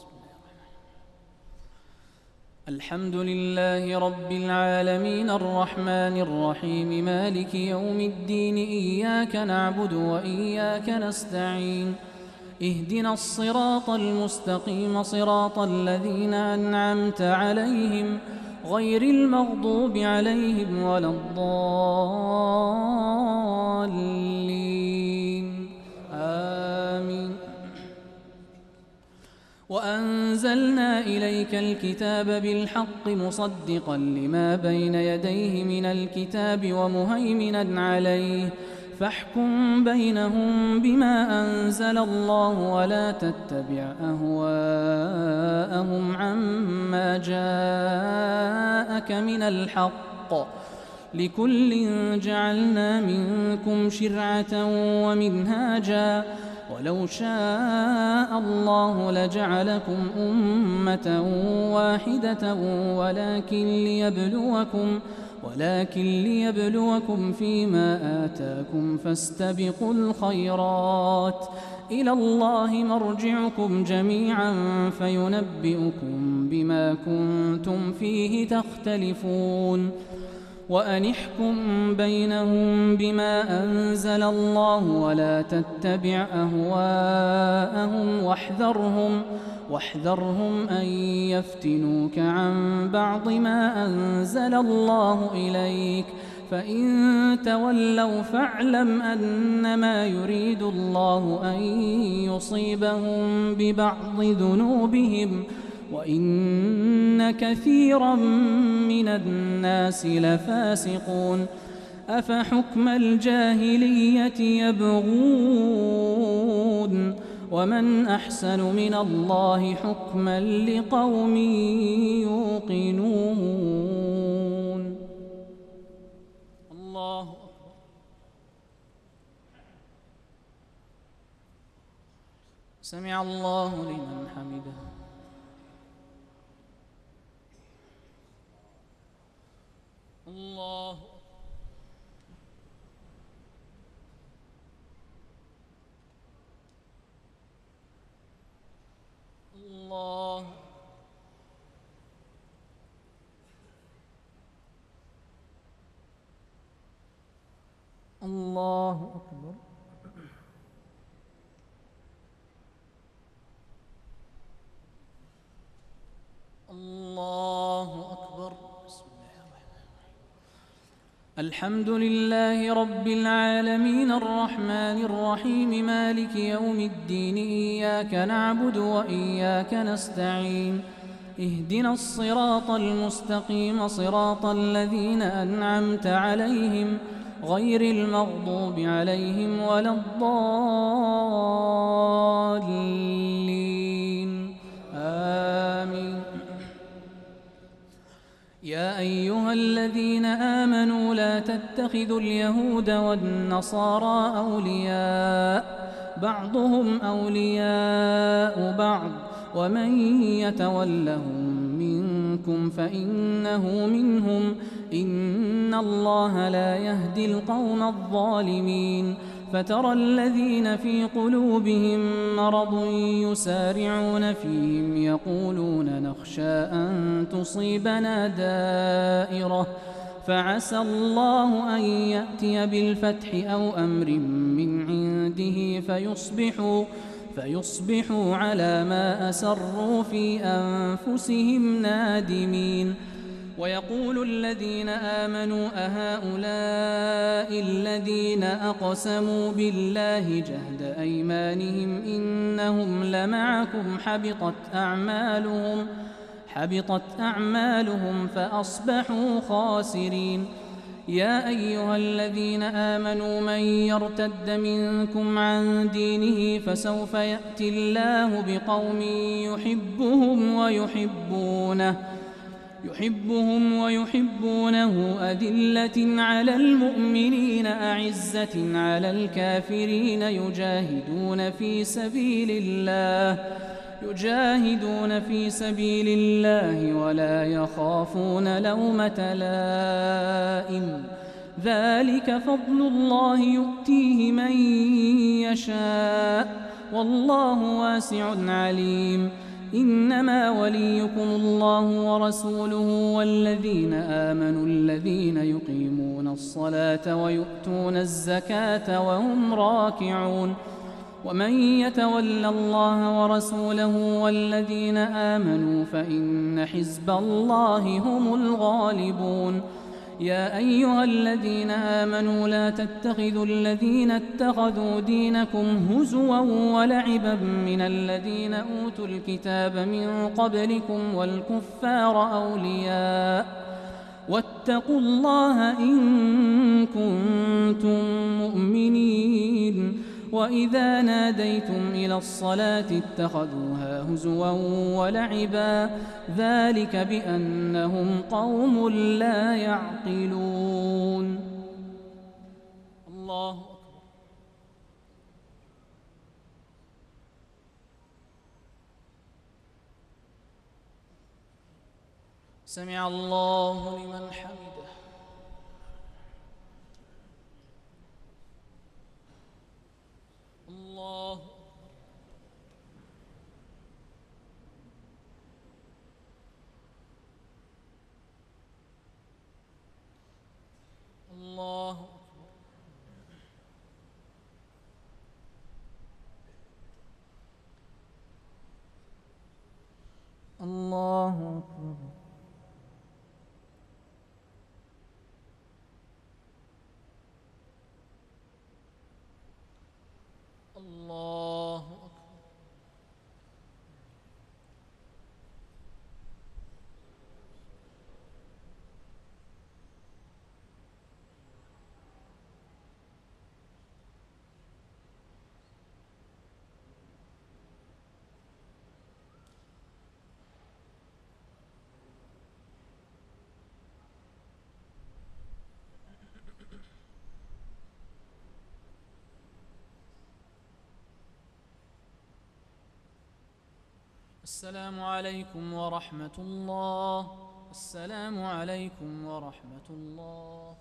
B: الحمد لله رب العالمين الرحمن الرحيم مالك يوم الدين إياك نعبد وإياك نستعين اهدنا الصراط المستقيم صراط الذين أنعمت عليهم غير المغضوب عليهم ولا الضالين آمين. وأنزلنا إليك الكتاب بالحق مصدقا لما بين يديه من الكتاب ومهيمنا عليه فاحكم بينهم بما أنزل الله ولا تتبع أهواءهم عما جاءك من الحق لكل جعلنا منكم شرعة ومنهاجا ولو شاء الله لجعلكم أمة واحدة ولكن ليبلوكم ولكن ليبلوكم فيما آتاكم فاستبقوا الخيرات إلى الله مرجعكم جميعا فينبئكم بما كنتم فيه تختلفون وأن احكم بينهم بما أنزل الله ولا تتبع أهواءهم واحذرهم واحذرهم أن يفتنوك عن بعض ما أنزل الله إليك فإن تولوا فاعلم أنما يريد الله أن يصيبهم ببعض ذنوبهم وإن كثيرا من الناس لفاسقون أفحكم الجاهلية يبغون ومن أحسن من الله حكما لقوم يوقنون. الله أكبر. سمع الله لمن حمده. الله الله الله أكبر. الله أكبر. بسم الله الرحمن الرحيم. الحمد لله رب العالمين الرحمن الرحيم مالك يوم الدين إياك نعبد وإياك نستعين اهدنا الصراط المستقيم صراط الذين أنعمت عليهم غير المغضوب عليهم ولا الضالين آمين. يا أيها الذين آمنوا لا تتخذوا اليهود والنصارى أولياء بعضهم أولياء بعض ومن يتولهم منكم فإنه منهم إن الله لا يهدي القوم الظالمين. فترى الذين في قلوبهم مرض يسارعون فيهم يقولون نخشى أن تصيبنا دائرة فعسى الله أن يأتي بالفتح أو أمر من عنده فيصبحوا فيصبحوا على ما أسروا في أنفسهم نادمين. ويقول الذين آمنوا أهؤلاء الذين أقسموا بالله جهد أيمانهم إنهم لمعكم حبطت أعمالهم حبطت أعمالهم فأصبحوا خاسرين. يا أيها الذين آمنوا من يرتد منكم عن دينه فسوف يأتي الله بقوم يحبهم ويحبونه يحبهم ويحبونه أذلة على المؤمنين أعزة على الكافرين يجاهدون في سبيل الله يجاهدون في سبيل الله ولا يخافون لومة لائم ذلك فضل الله يؤتيه من يشاء والله واسع عليم. إنما وليكم الله ورسوله والذين آمنوا الذين يقيمون الصلاة ويؤتون الزكاة وهم راكعون ومن يتول الله ورسوله والذين آمنوا فإن حزب الله هم الغالبون. يا أيها الذين آمنوا لا تتخذوا الذين اتخذوا دينكم هزوا ولعبا من الذين أوتوا الكتاب من قبلكم والكفار أولياء واتقوا الله إن كنتم مؤمنين. وإذا ناديتم إلى الصلاة اتخذوها هزوا ولعبا ذلك بأنهم قوم لا يعقلون. الله أكبر. سمع الله لمن حمده. السلام عليكم ورحمة الله. السلام عليكم ورحمة الله.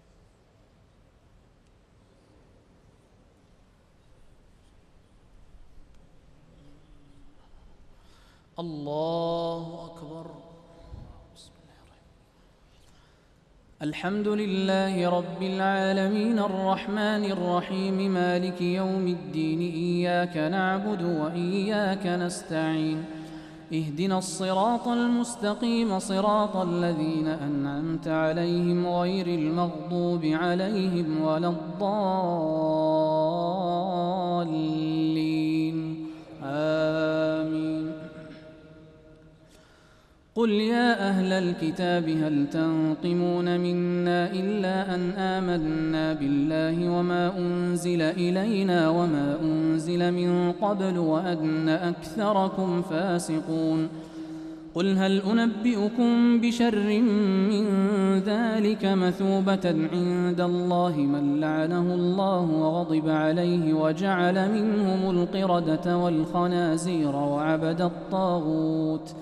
B: الله أكبر. بسم الله الرحمن الرحيم. الحمد لله رب العالمين الرحمن الرحيم مالك يوم الدين إياك نعبد وإياك نستعين اهدنا الصراط المستقيم صراط الذين أنعمت عليهم غير المغضوب عليهم ولا الضالين آمين. قل يا أهل الكتاب هل تنقمون منا إلا أن آمنا بالله وما أنزل إلينا وما أنزل من قبل وأن أكثركم فاسقون. قل هل أنبئكم بشر من ذلك مثوبة عند الله من لعنه الله وغضب عليه وجعل منهم القردة والخنازير وعبد الطاغوت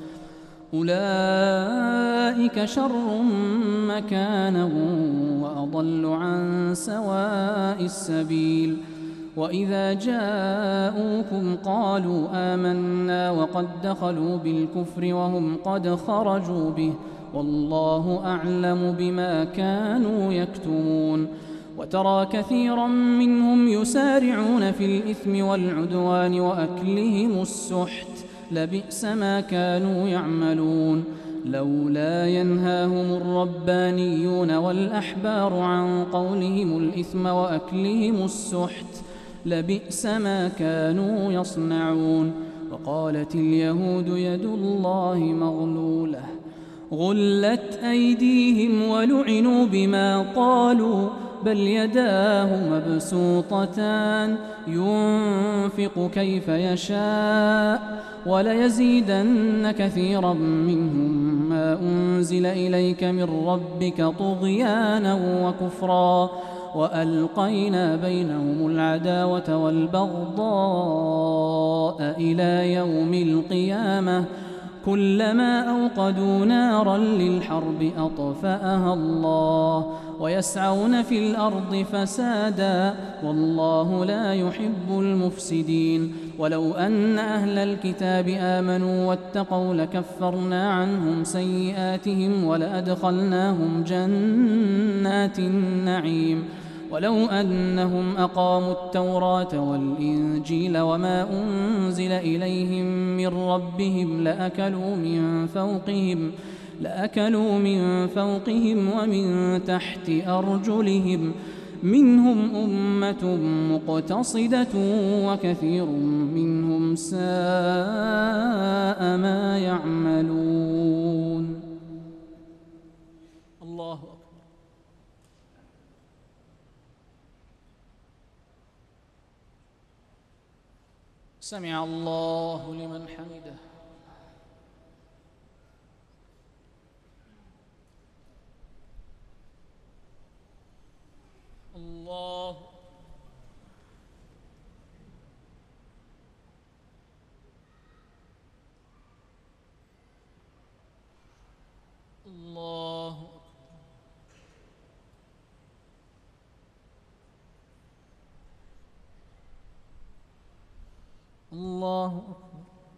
B: أولئك شر مكانا وأضل عن سواء السبيل. وإذا جاءوكم قالوا آمنا وقد دخلوا بالكفر وهم قد خرجوا به والله أعلم بما كانوا يكتمون. وترى كثيرا منهم يسارعون في الإثم والعدوان وأكلهم السحت لبئس ما كانوا يعملون. لولا ينهاهم الربانيون والأحبار عن قولهم الإثم وأكلهم السحت لبئس ما كانوا يصنعون. وقالت اليهود يد الله مغلولة غلت أيديهم ولعنوا بما قالوا بل يداه مبسوطتان ينفق كيف يشاء وليزيدن كثيرا منهم ما أنزل إليك من ربك طغيانا وكفرا وألقينا بينهم العداوة والبغضاء إلى يوم القيامة كلما أوقدوا نارا للحرب أطفأها الله ويسعون في الأرض فسادا والله لا يحب المفسدين. ولو أن أهل الكتاب آمنوا واتقوا لكفرنا عنهم سيئاتهم ولأدخلناهم جنات النعيم. ولو أنهم أقاموا التوراة والإنجيل وما أنزل إليهم من ربهم لأكلوا من فوقهم لأكلوا من فوقهم ومن تحت أرجلهم منهم أمة مقتصدة وكثير منهم ساء ما يعملون. الله أكبر. سمع الله لمن حمده. الله الله الله أكبر.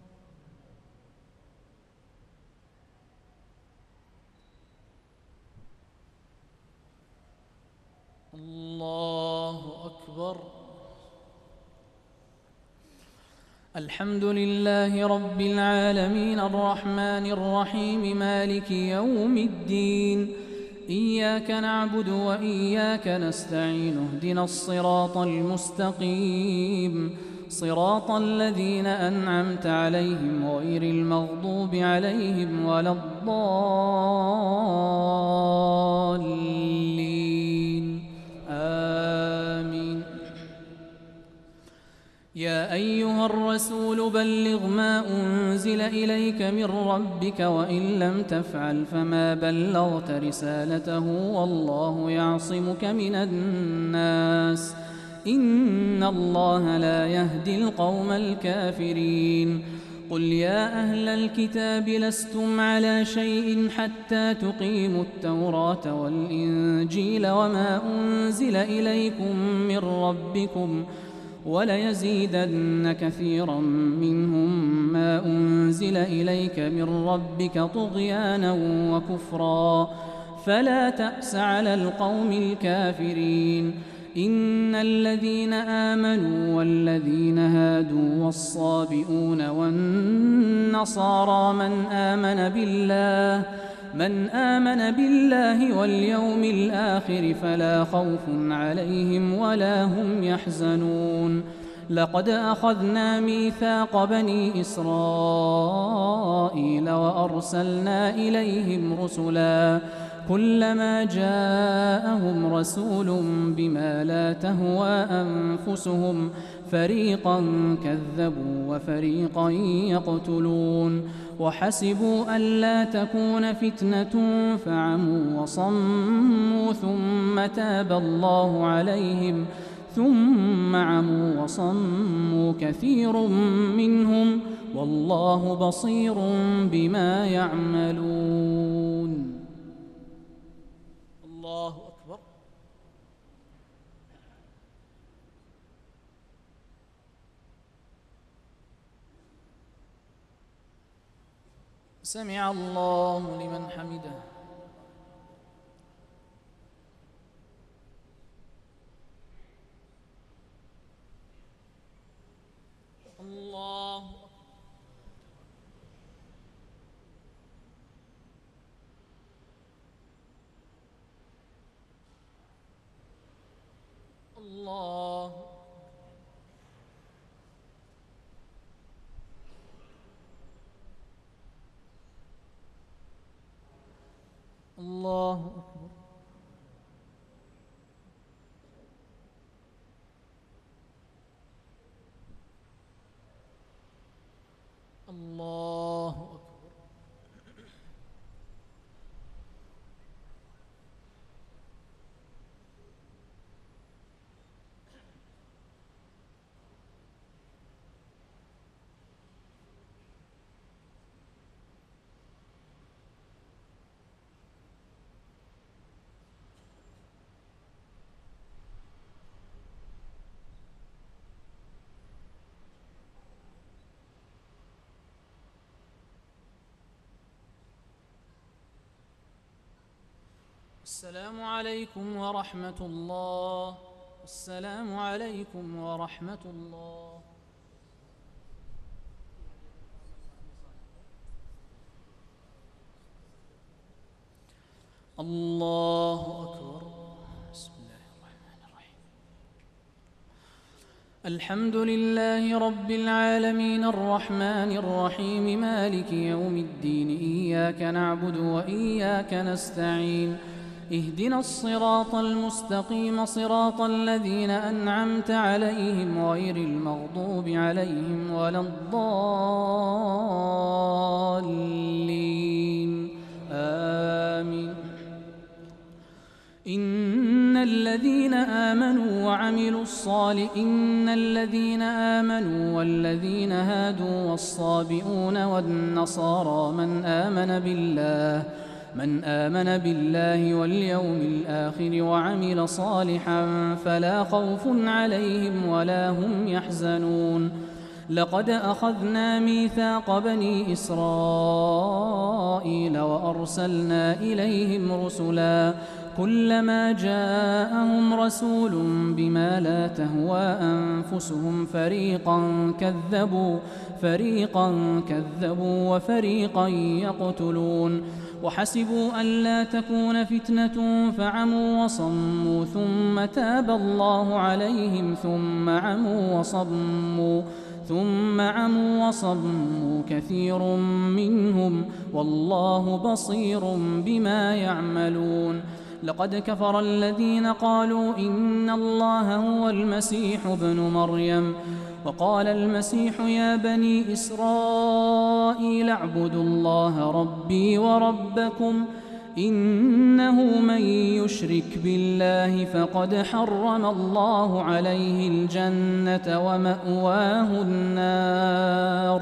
B: الله أكبر. الحمد لله رب العالمين الرحمن الرحيم مالك يوم الدين إياك نعبد وإياك نستعين اهدنا الصراط المستقيم صراط الذين أنعمت عليهم غير المغضوب عليهم ولا الضالين آمين. يا أيها الرسول بلغ ما أنزل إليك من ربك وإن لم تفعل فما بلغت رسالته والله يعصمك من الناس إن الله لا يهدي القوم الكافرين. قل يا أهل الكتاب لستم على شيء حتى تقيموا التوراة والإنجيل وما أنزل إليكم من ربكم وليزيدن كثيرا منهم ما أنزل إليك من ربك طغيانا وكفرا فلا تأس على القوم الكافرين. إن الذين آمنوا والذين هادوا والصابئون والنصارى من آمن بالله من آمن بالله واليوم الآخر فلا خوف عليهم ولا هم يحزنون. لقد أخذنا ميثاق بني إسرائيل وأرسلنا إليهم رسلا كلما جاءهم رسول بما لا تهوى أنفسهم فريقا كذبوا وفريقا يقتلون وحسبوا ألا تكون فتنة فعموا وصموا ثم تاب الله عليهم ثم عموا وصموا كثير منهم والله بصير بما يعملون. الله أكبر. سمع الله لمن حمده. الله الله الله أكبر. الله أكبر. السلام عليكم ورحمة الله. السلام عليكم ورحمة الله. الله أكبر. بسم الله الرحمن الرحيم. الحمد لله رب العالمين الرحمن الرحيم مالك يوم الدين إياك نعبد وإياك نستعين اهدنا الصراط المستقيم صراط الذين أنعمت عليهم غير المغضوب عليهم ولا الضالين آمين. إن الذين آمنوا وعملوا الصالحات إن الذين آمنوا والذين هادوا والصابئون والنصارى من آمن بالله من آمن بالله واليوم الآخر وعمل صالحا فلا خوف عليهم ولا هم يحزنون. لقد أخذنا ميثاق بني إسرائيل وأرسلنا إليهم رسلا كلما جاءهم رسول بما لا تهوى أنفسهم فريقا كذبوا فريقا كذبوا وفريقا يقتلون وحسبوا ألا تكون فتنة فعموا وصموا ثم تاب الله عليهم ثم عموا وصموا ثم عموا وصموا كثير منهم والله بصير بما يعملون. لقد كفر الذين قالوا إن الله هو المسيح ابن مريم وقال المسيح يا بني إسرائيل اعبدوا الله ربي وربكم إنه من يشرك بالله فقد حرم الله عليه الجنة ومأواه النار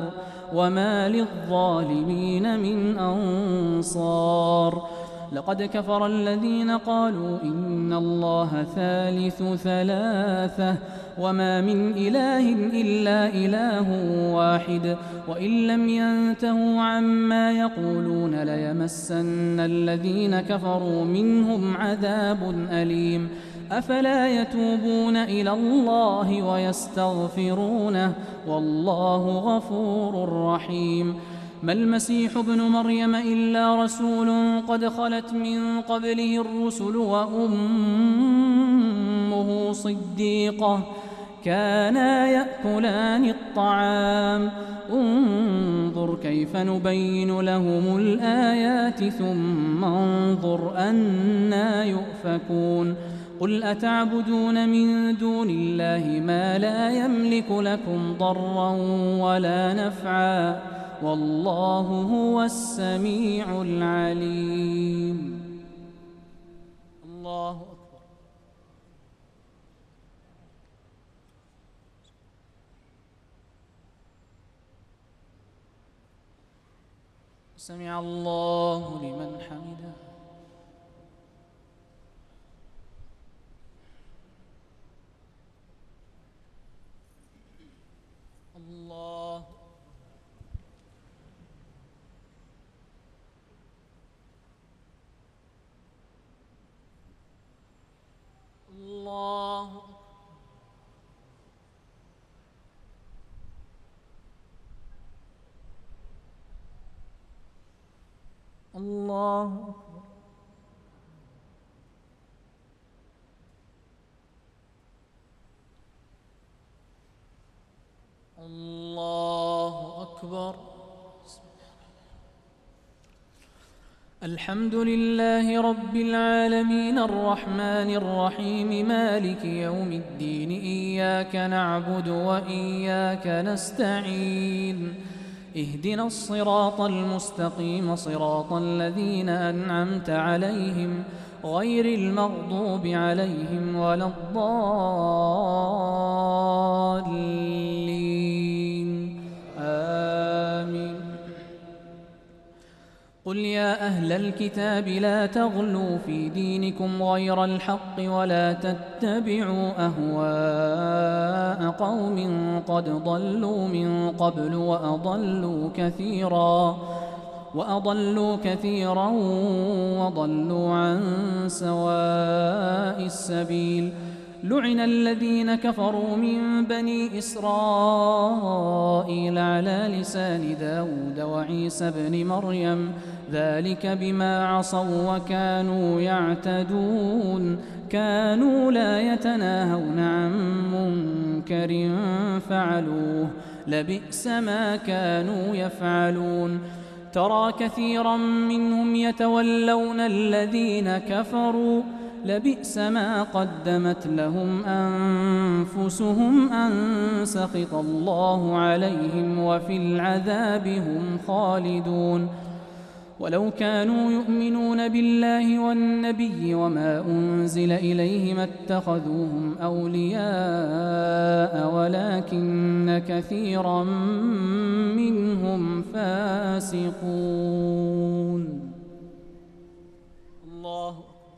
C: وما للظالمين من أنصار. لقد كفر الذين قالوا إن الله ثالث ثلاثة وما من إله إلا إله واحد وإن لم ينتهوا عما يقولون ليمسن الذين كفروا منهم عذاب أليم. أفلا يتوبون إلى الله ويستغفرونه والله غفور رحيم. ما المسيح ابن مريم إلا رسول قد خلت من قبله الرسل وأمه صديقة كانا يأكلان الطعام انظر كيف نبين لهم الآيات ثم انظر أنى يؤفكون. قل أتعبدون من دون الله ما لا يملك لكم ضرا ولا نفعا والله هو السميع العليم. الله أكبر. سمع الله لمن حمده. الله الله الله أكبر. الله أكبر. الحمد لله رب العالمين الرحمن الرحيم مالك يوم الدين إياك نعبد وإياك نستعين اهدنا الصراط المستقيم صراط الذين أنعمت عليهم غير المغضوب عليهم ولا الضالين آمين. قل يا أهل الكتاب لا تغلوا في دينكم غير الحق ولا تتبعوا أهواء قوم قد ضلوا من قبل وأضلوا كثيرا وأضلوا كثيرا وضلوا عن سواء السبيل. لعن الذين كفروا من بني إسرائيل على لسان داود وعيسى بن مريم ذلك بما عصوا وكانوا يعتدون كانوا لا يتناهون عن منكر فعلوه لبئس ما كانوا يفعلون. ترى كثيرا منهم يتولون الذين كفروا لبئس ما قدمت لهم أنفسهم أن سخط الله عليهم وفي العذاب هم خالدون. ولو كانوا يؤمنون بالله والنبي وما أنزل إليه ما اتخذوهم أولياء ولكن كثيرا منهم فاسقون. الله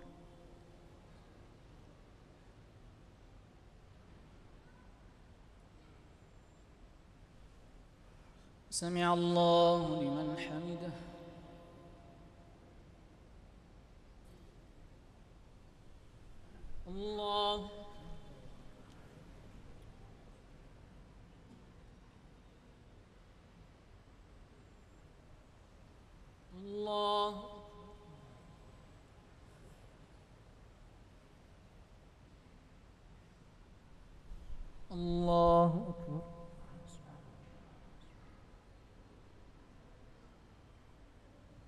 C: سمع الله لمن حمده. الله الله الله أكبر.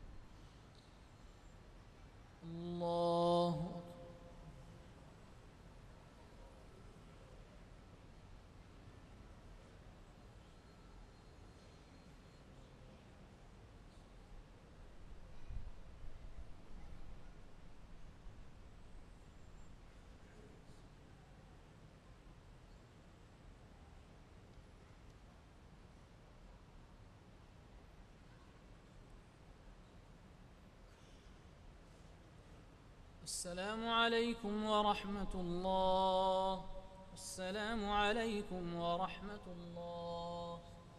C: الله السلام عليكم ورحمة الله. السلام عليكم ورحمة الله.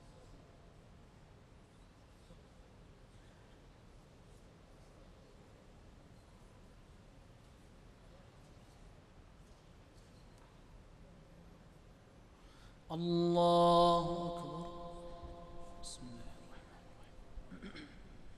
C: الله أكبر. بسم الله الرحمن الرحيم.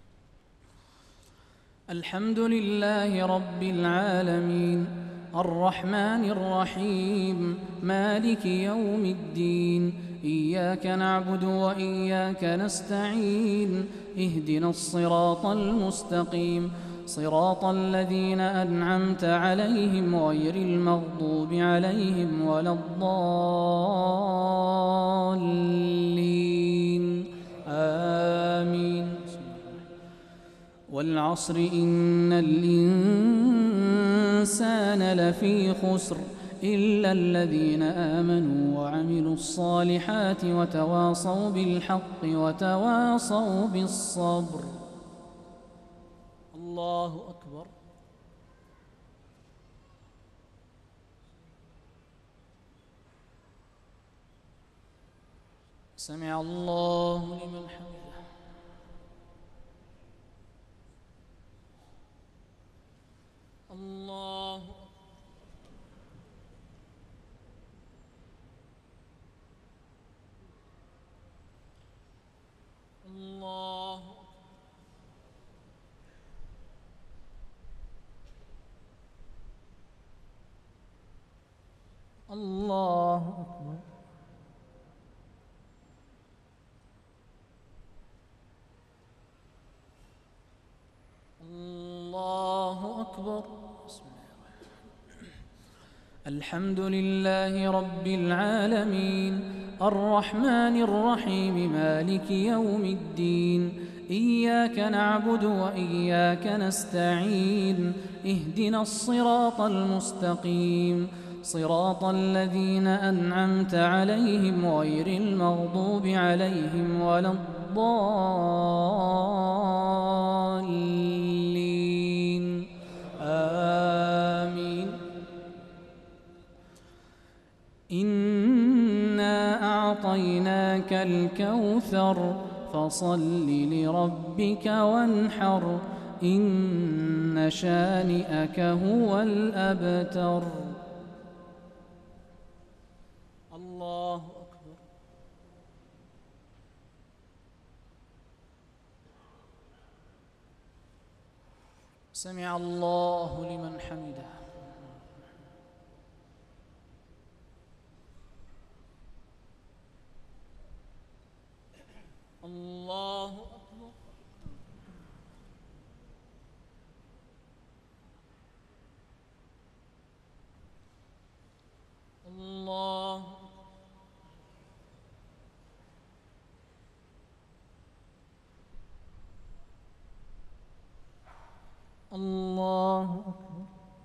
C: الحمد لله رب العالمين الرحمن الرحيم مالك يوم الدين إياك نعبد وإياك نستعين اهدنا الصراط المستقيم صراط الذين أنعمت عليهم غير المغضوب عليهم ولا الضالين آمين. والعصر إن الإنسان لفي خسر إلا الذين آمنوا وعملوا الصالحات وتواصوا بالحق وتواصوا بالصبر. الله أكبر. سمع الله لمن حمده. الله الله الله أكبر. الله أكبر. بسم الله. الحمد لله رب العالمين الرحمن الرحيم مالك يوم الدين إياك نعبد وإياك نستعين اهدنا الصراط المستقيم صراط الذين أنعمت عليهم غير المغضوب عليهم ولا الضالين آمين. إنا أعطيناك الكوثر فصل لربك وانحر إن شانئك هو الأبتر. الله أكبر. سمع الله لمن حمده. الله أكبر. الله الله أكبر.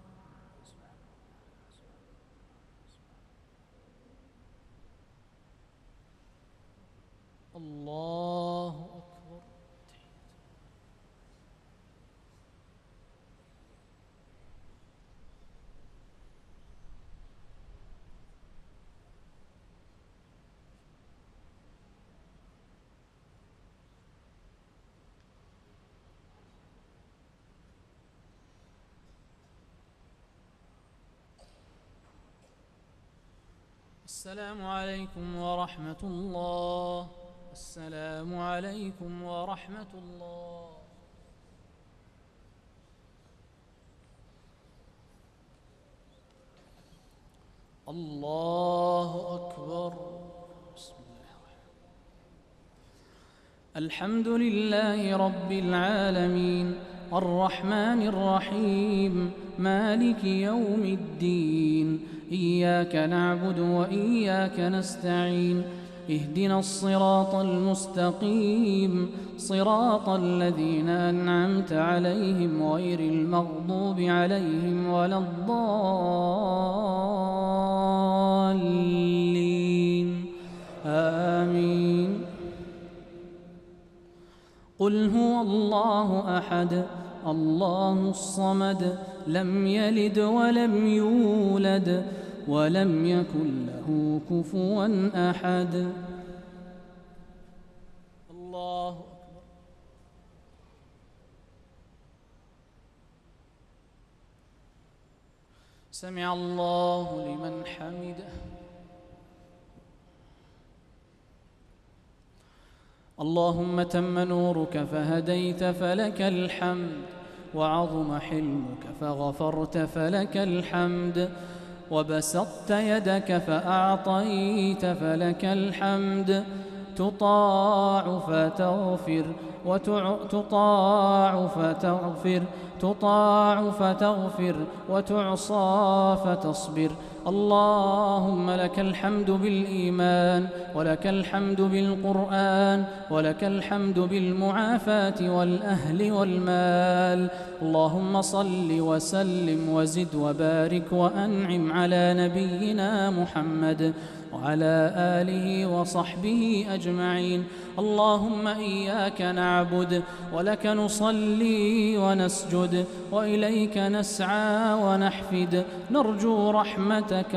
C: الله أكبر. السلام عليكم ورحمة الله. السلام عليكم ورحمة الله. الله أكبر. بسم الله. الحمد لله رب العالمين الرحمن الرحيم مالك يوم الدين إياك نعبد وإياك نستعين اهدنا الصراط المستقيم صراط الذين أنعمت عليهم غير المغضوب عليهم ولا الضالين آمين. قل هو الله أحد الله الصمد لم يلد ولم يولد ولم يكن له كفوا أحد. الله أكبر. سمع الله لمن حمده. اللهم تم نورك فهديت فلك الحمد، وعظم حلمك فغفرت فلك الحمد، وبسطت يدك فأعطيت فلك الحمد. تطاع فتغفر وتطاع فتغفر تطاع فتغفر وتعصى فتصبر. اللهم لك الحمد بالإيمان، ولك الحمد بالقرآن، ولك الحمد بالمعافاة والأهل والمال. اللهم صل وسلم وزد وبارك وأنعم على نبينا محمد وعلى آله وصحبه أجمعين. اللهم إياك نعبد ولك نصلي ونسجد وإليك نسعى ونحفد، نرجو رحمتك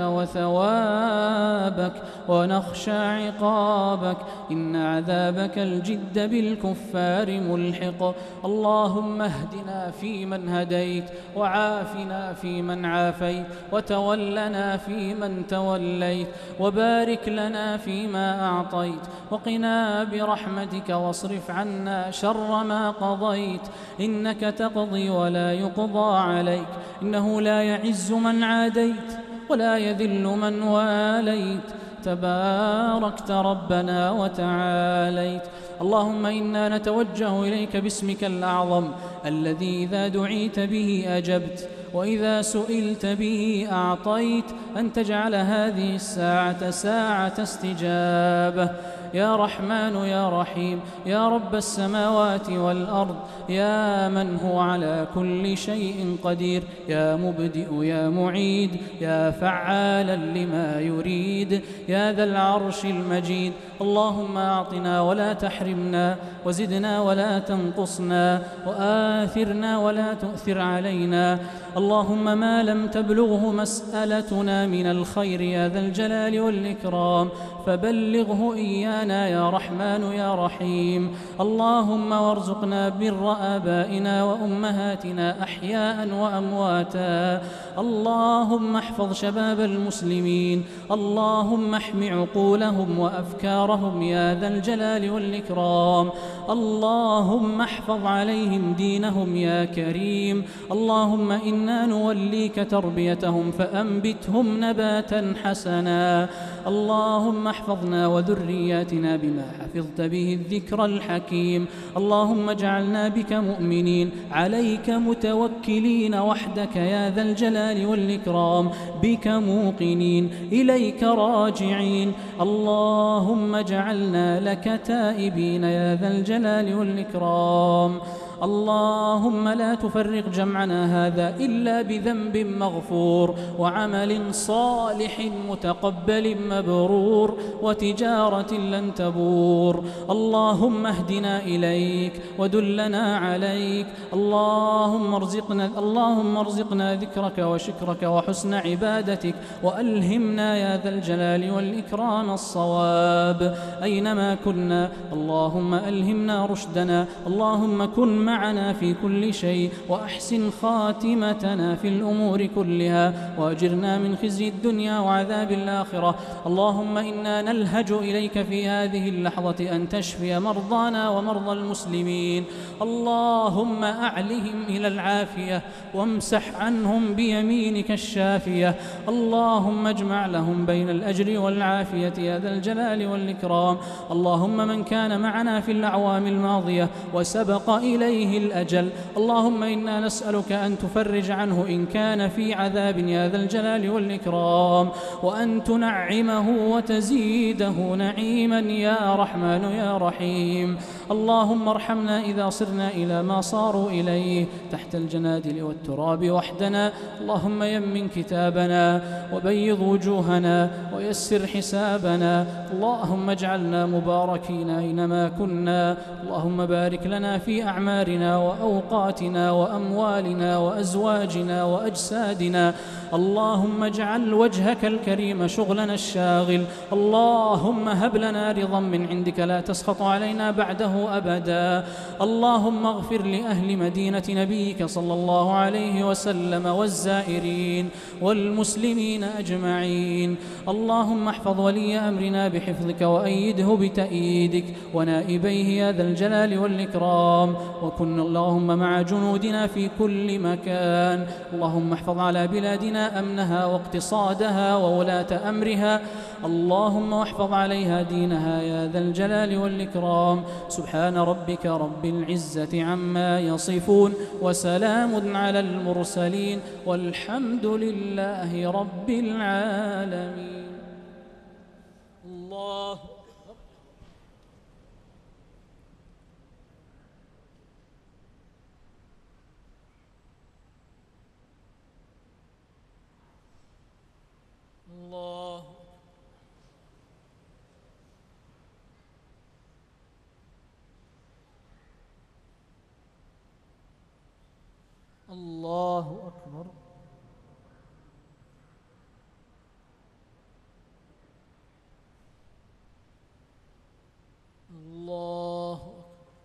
C: وثوابك ونخشى عقابك، إن عذابك الجد بالكفار ملحق. اللهم اهدنا فيمن هديت، وعافنا فيمن عافيت، وتولنا فيمن توليت، وبارك لنا فيما أعطيت، وقنا برحمتك واصرف عنا شر ما قضيت. إنك تقضي ولا يقضى عليك، إنه لا يعز من عاديت ولا يذل من واليت، تباركت ربنا وتعاليت. اللهم إنا نتوجه إليك باسمك الأعظم الذي إذا دعيت به أجبت، وإذا سئلت به أعطيت، أن تجعل هذه الساعة ساعة استجابة. يا رحمن يا رحيم يا رب السماوات والأرض، يا من هو على كل شيء قدير، يا مبدئ يا معيد، يا فعالا لما يريد، يا ذا العرش المجيد. اللهم أعطنا ولا تحرمنا، وزدنا ولا تنقصنا، وآثرنا ولا تؤثر علينا. اللهم ما لم تبلغه مسألتنا من الخير يا ذا الجلال والإكرام فبلغه إيانا يا رحمن يا رحيم. اللهم وارزقنا بر آبائنا وأمهاتنا أحياء وأمواتا. اللهم احفظ شباب المسلمين، اللهم احم عقولهم وأفكارهم يا ذا الجلال والإكرام. اللهم احفظ عليهم دينهم يا كريم. اللهم إنا نوليك تربيتهم فأنبتهم نباتا حسنا. اللهم احفظنا وذرياتنا بما حفظت به الذكر الحكيم. اللهم اجعلنا بك مؤمنين، عليك متوكلين وحدك يا ذا الجلال والإكرام، بك موقنين، إليك راجعين. اللهم اجعلنا لك تائبين يا ذا الجلال والإكرام. اللهم لا تفرق جمعنا هذا إلا بذنب مغفور، وعمل صالح متقبل مبرور، وتجارة لن تبور. اللهم اهدنا إليك ودلنا عليك. اللهم ارزقنا اللهم ارزقنا ذكرك وشكرك وحسن عبادتك، وألهمنا يا ذا الجلال والإكرام الصواب أينما كنا. اللهم ألهمنا رشدنا. اللهم كن معنا في كل شيء، وأحسن خاتمتنا في الأمور كلها، وأجرنا من خزي الدنيا وعذاب الآخرة. اللهم إنا نلهج إليك في هذه اللحظة أن تشفي مرضانا ومرضى المسلمين. اللهم أعلهم إلى العافية، وامسح عنهم بيمينك الشافية. اللهم اجمع لهم بين الأجر والعافية يا ذا الجلال والإكرام. اللهم من كان معنا في الأعوام الماضية وسبق إليه الأجل، اللهم إنا نسألك أن تفرج عنه إن كان في عذاب يا ذا الجلال والإكرام، وأن تنعمه وتزيده نعيما يا رحمن يا رحيم. اللهم ارحمنا إذا صرنا إلى ما صاروا إليه تحت الجنادل والتراب وحدنا. اللهم يمن كتابنا وبيض وجوهنا ويسر حسابنا. اللهم اجعلنا مباركين أينما كنا. اللهم بارك لنا في أعمالنا أعمارنا وأوقاتنا وأموالنا وأزواجنا وأجسادنا. اللهم اجعل وجهك الكريم شغلنا الشاغل. اللهم هب لنا رضا من عندك لا تسخط علينا بعده أبدا. اللهم اغفر لأهل مدينة نبيك صلى الله عليه وسلم والزائرين والمسلمين أجمعين. اللهم احفظ ولي أمرنا بحفظك وأيده بتأييدك ونائبيه يا ذا الجلال والإكرام، وكن اللهم مع جنودنا في كل مكان. اللهم احفظ على بلادنا أمنها واقتصادها وولاة أمرها. اللهم واحفظ عليها دينها يا ذا الجلال والإكرام. سبحان ربك رب العزة عما يصفون وسلام على المرسلين والحمد لله رب العالمين. الله الله الله أكبر. الله أكبر.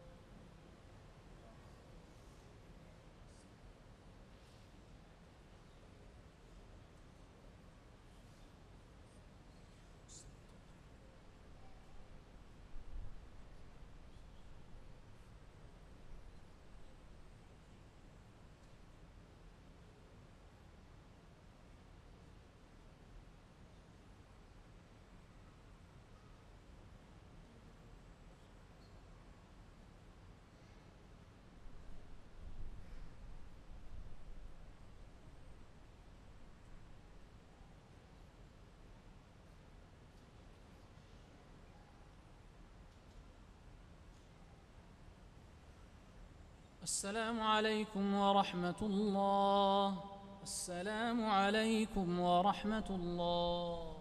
C: السلام عليكم ورحمة الله. السلام عليكم ورحمة الله.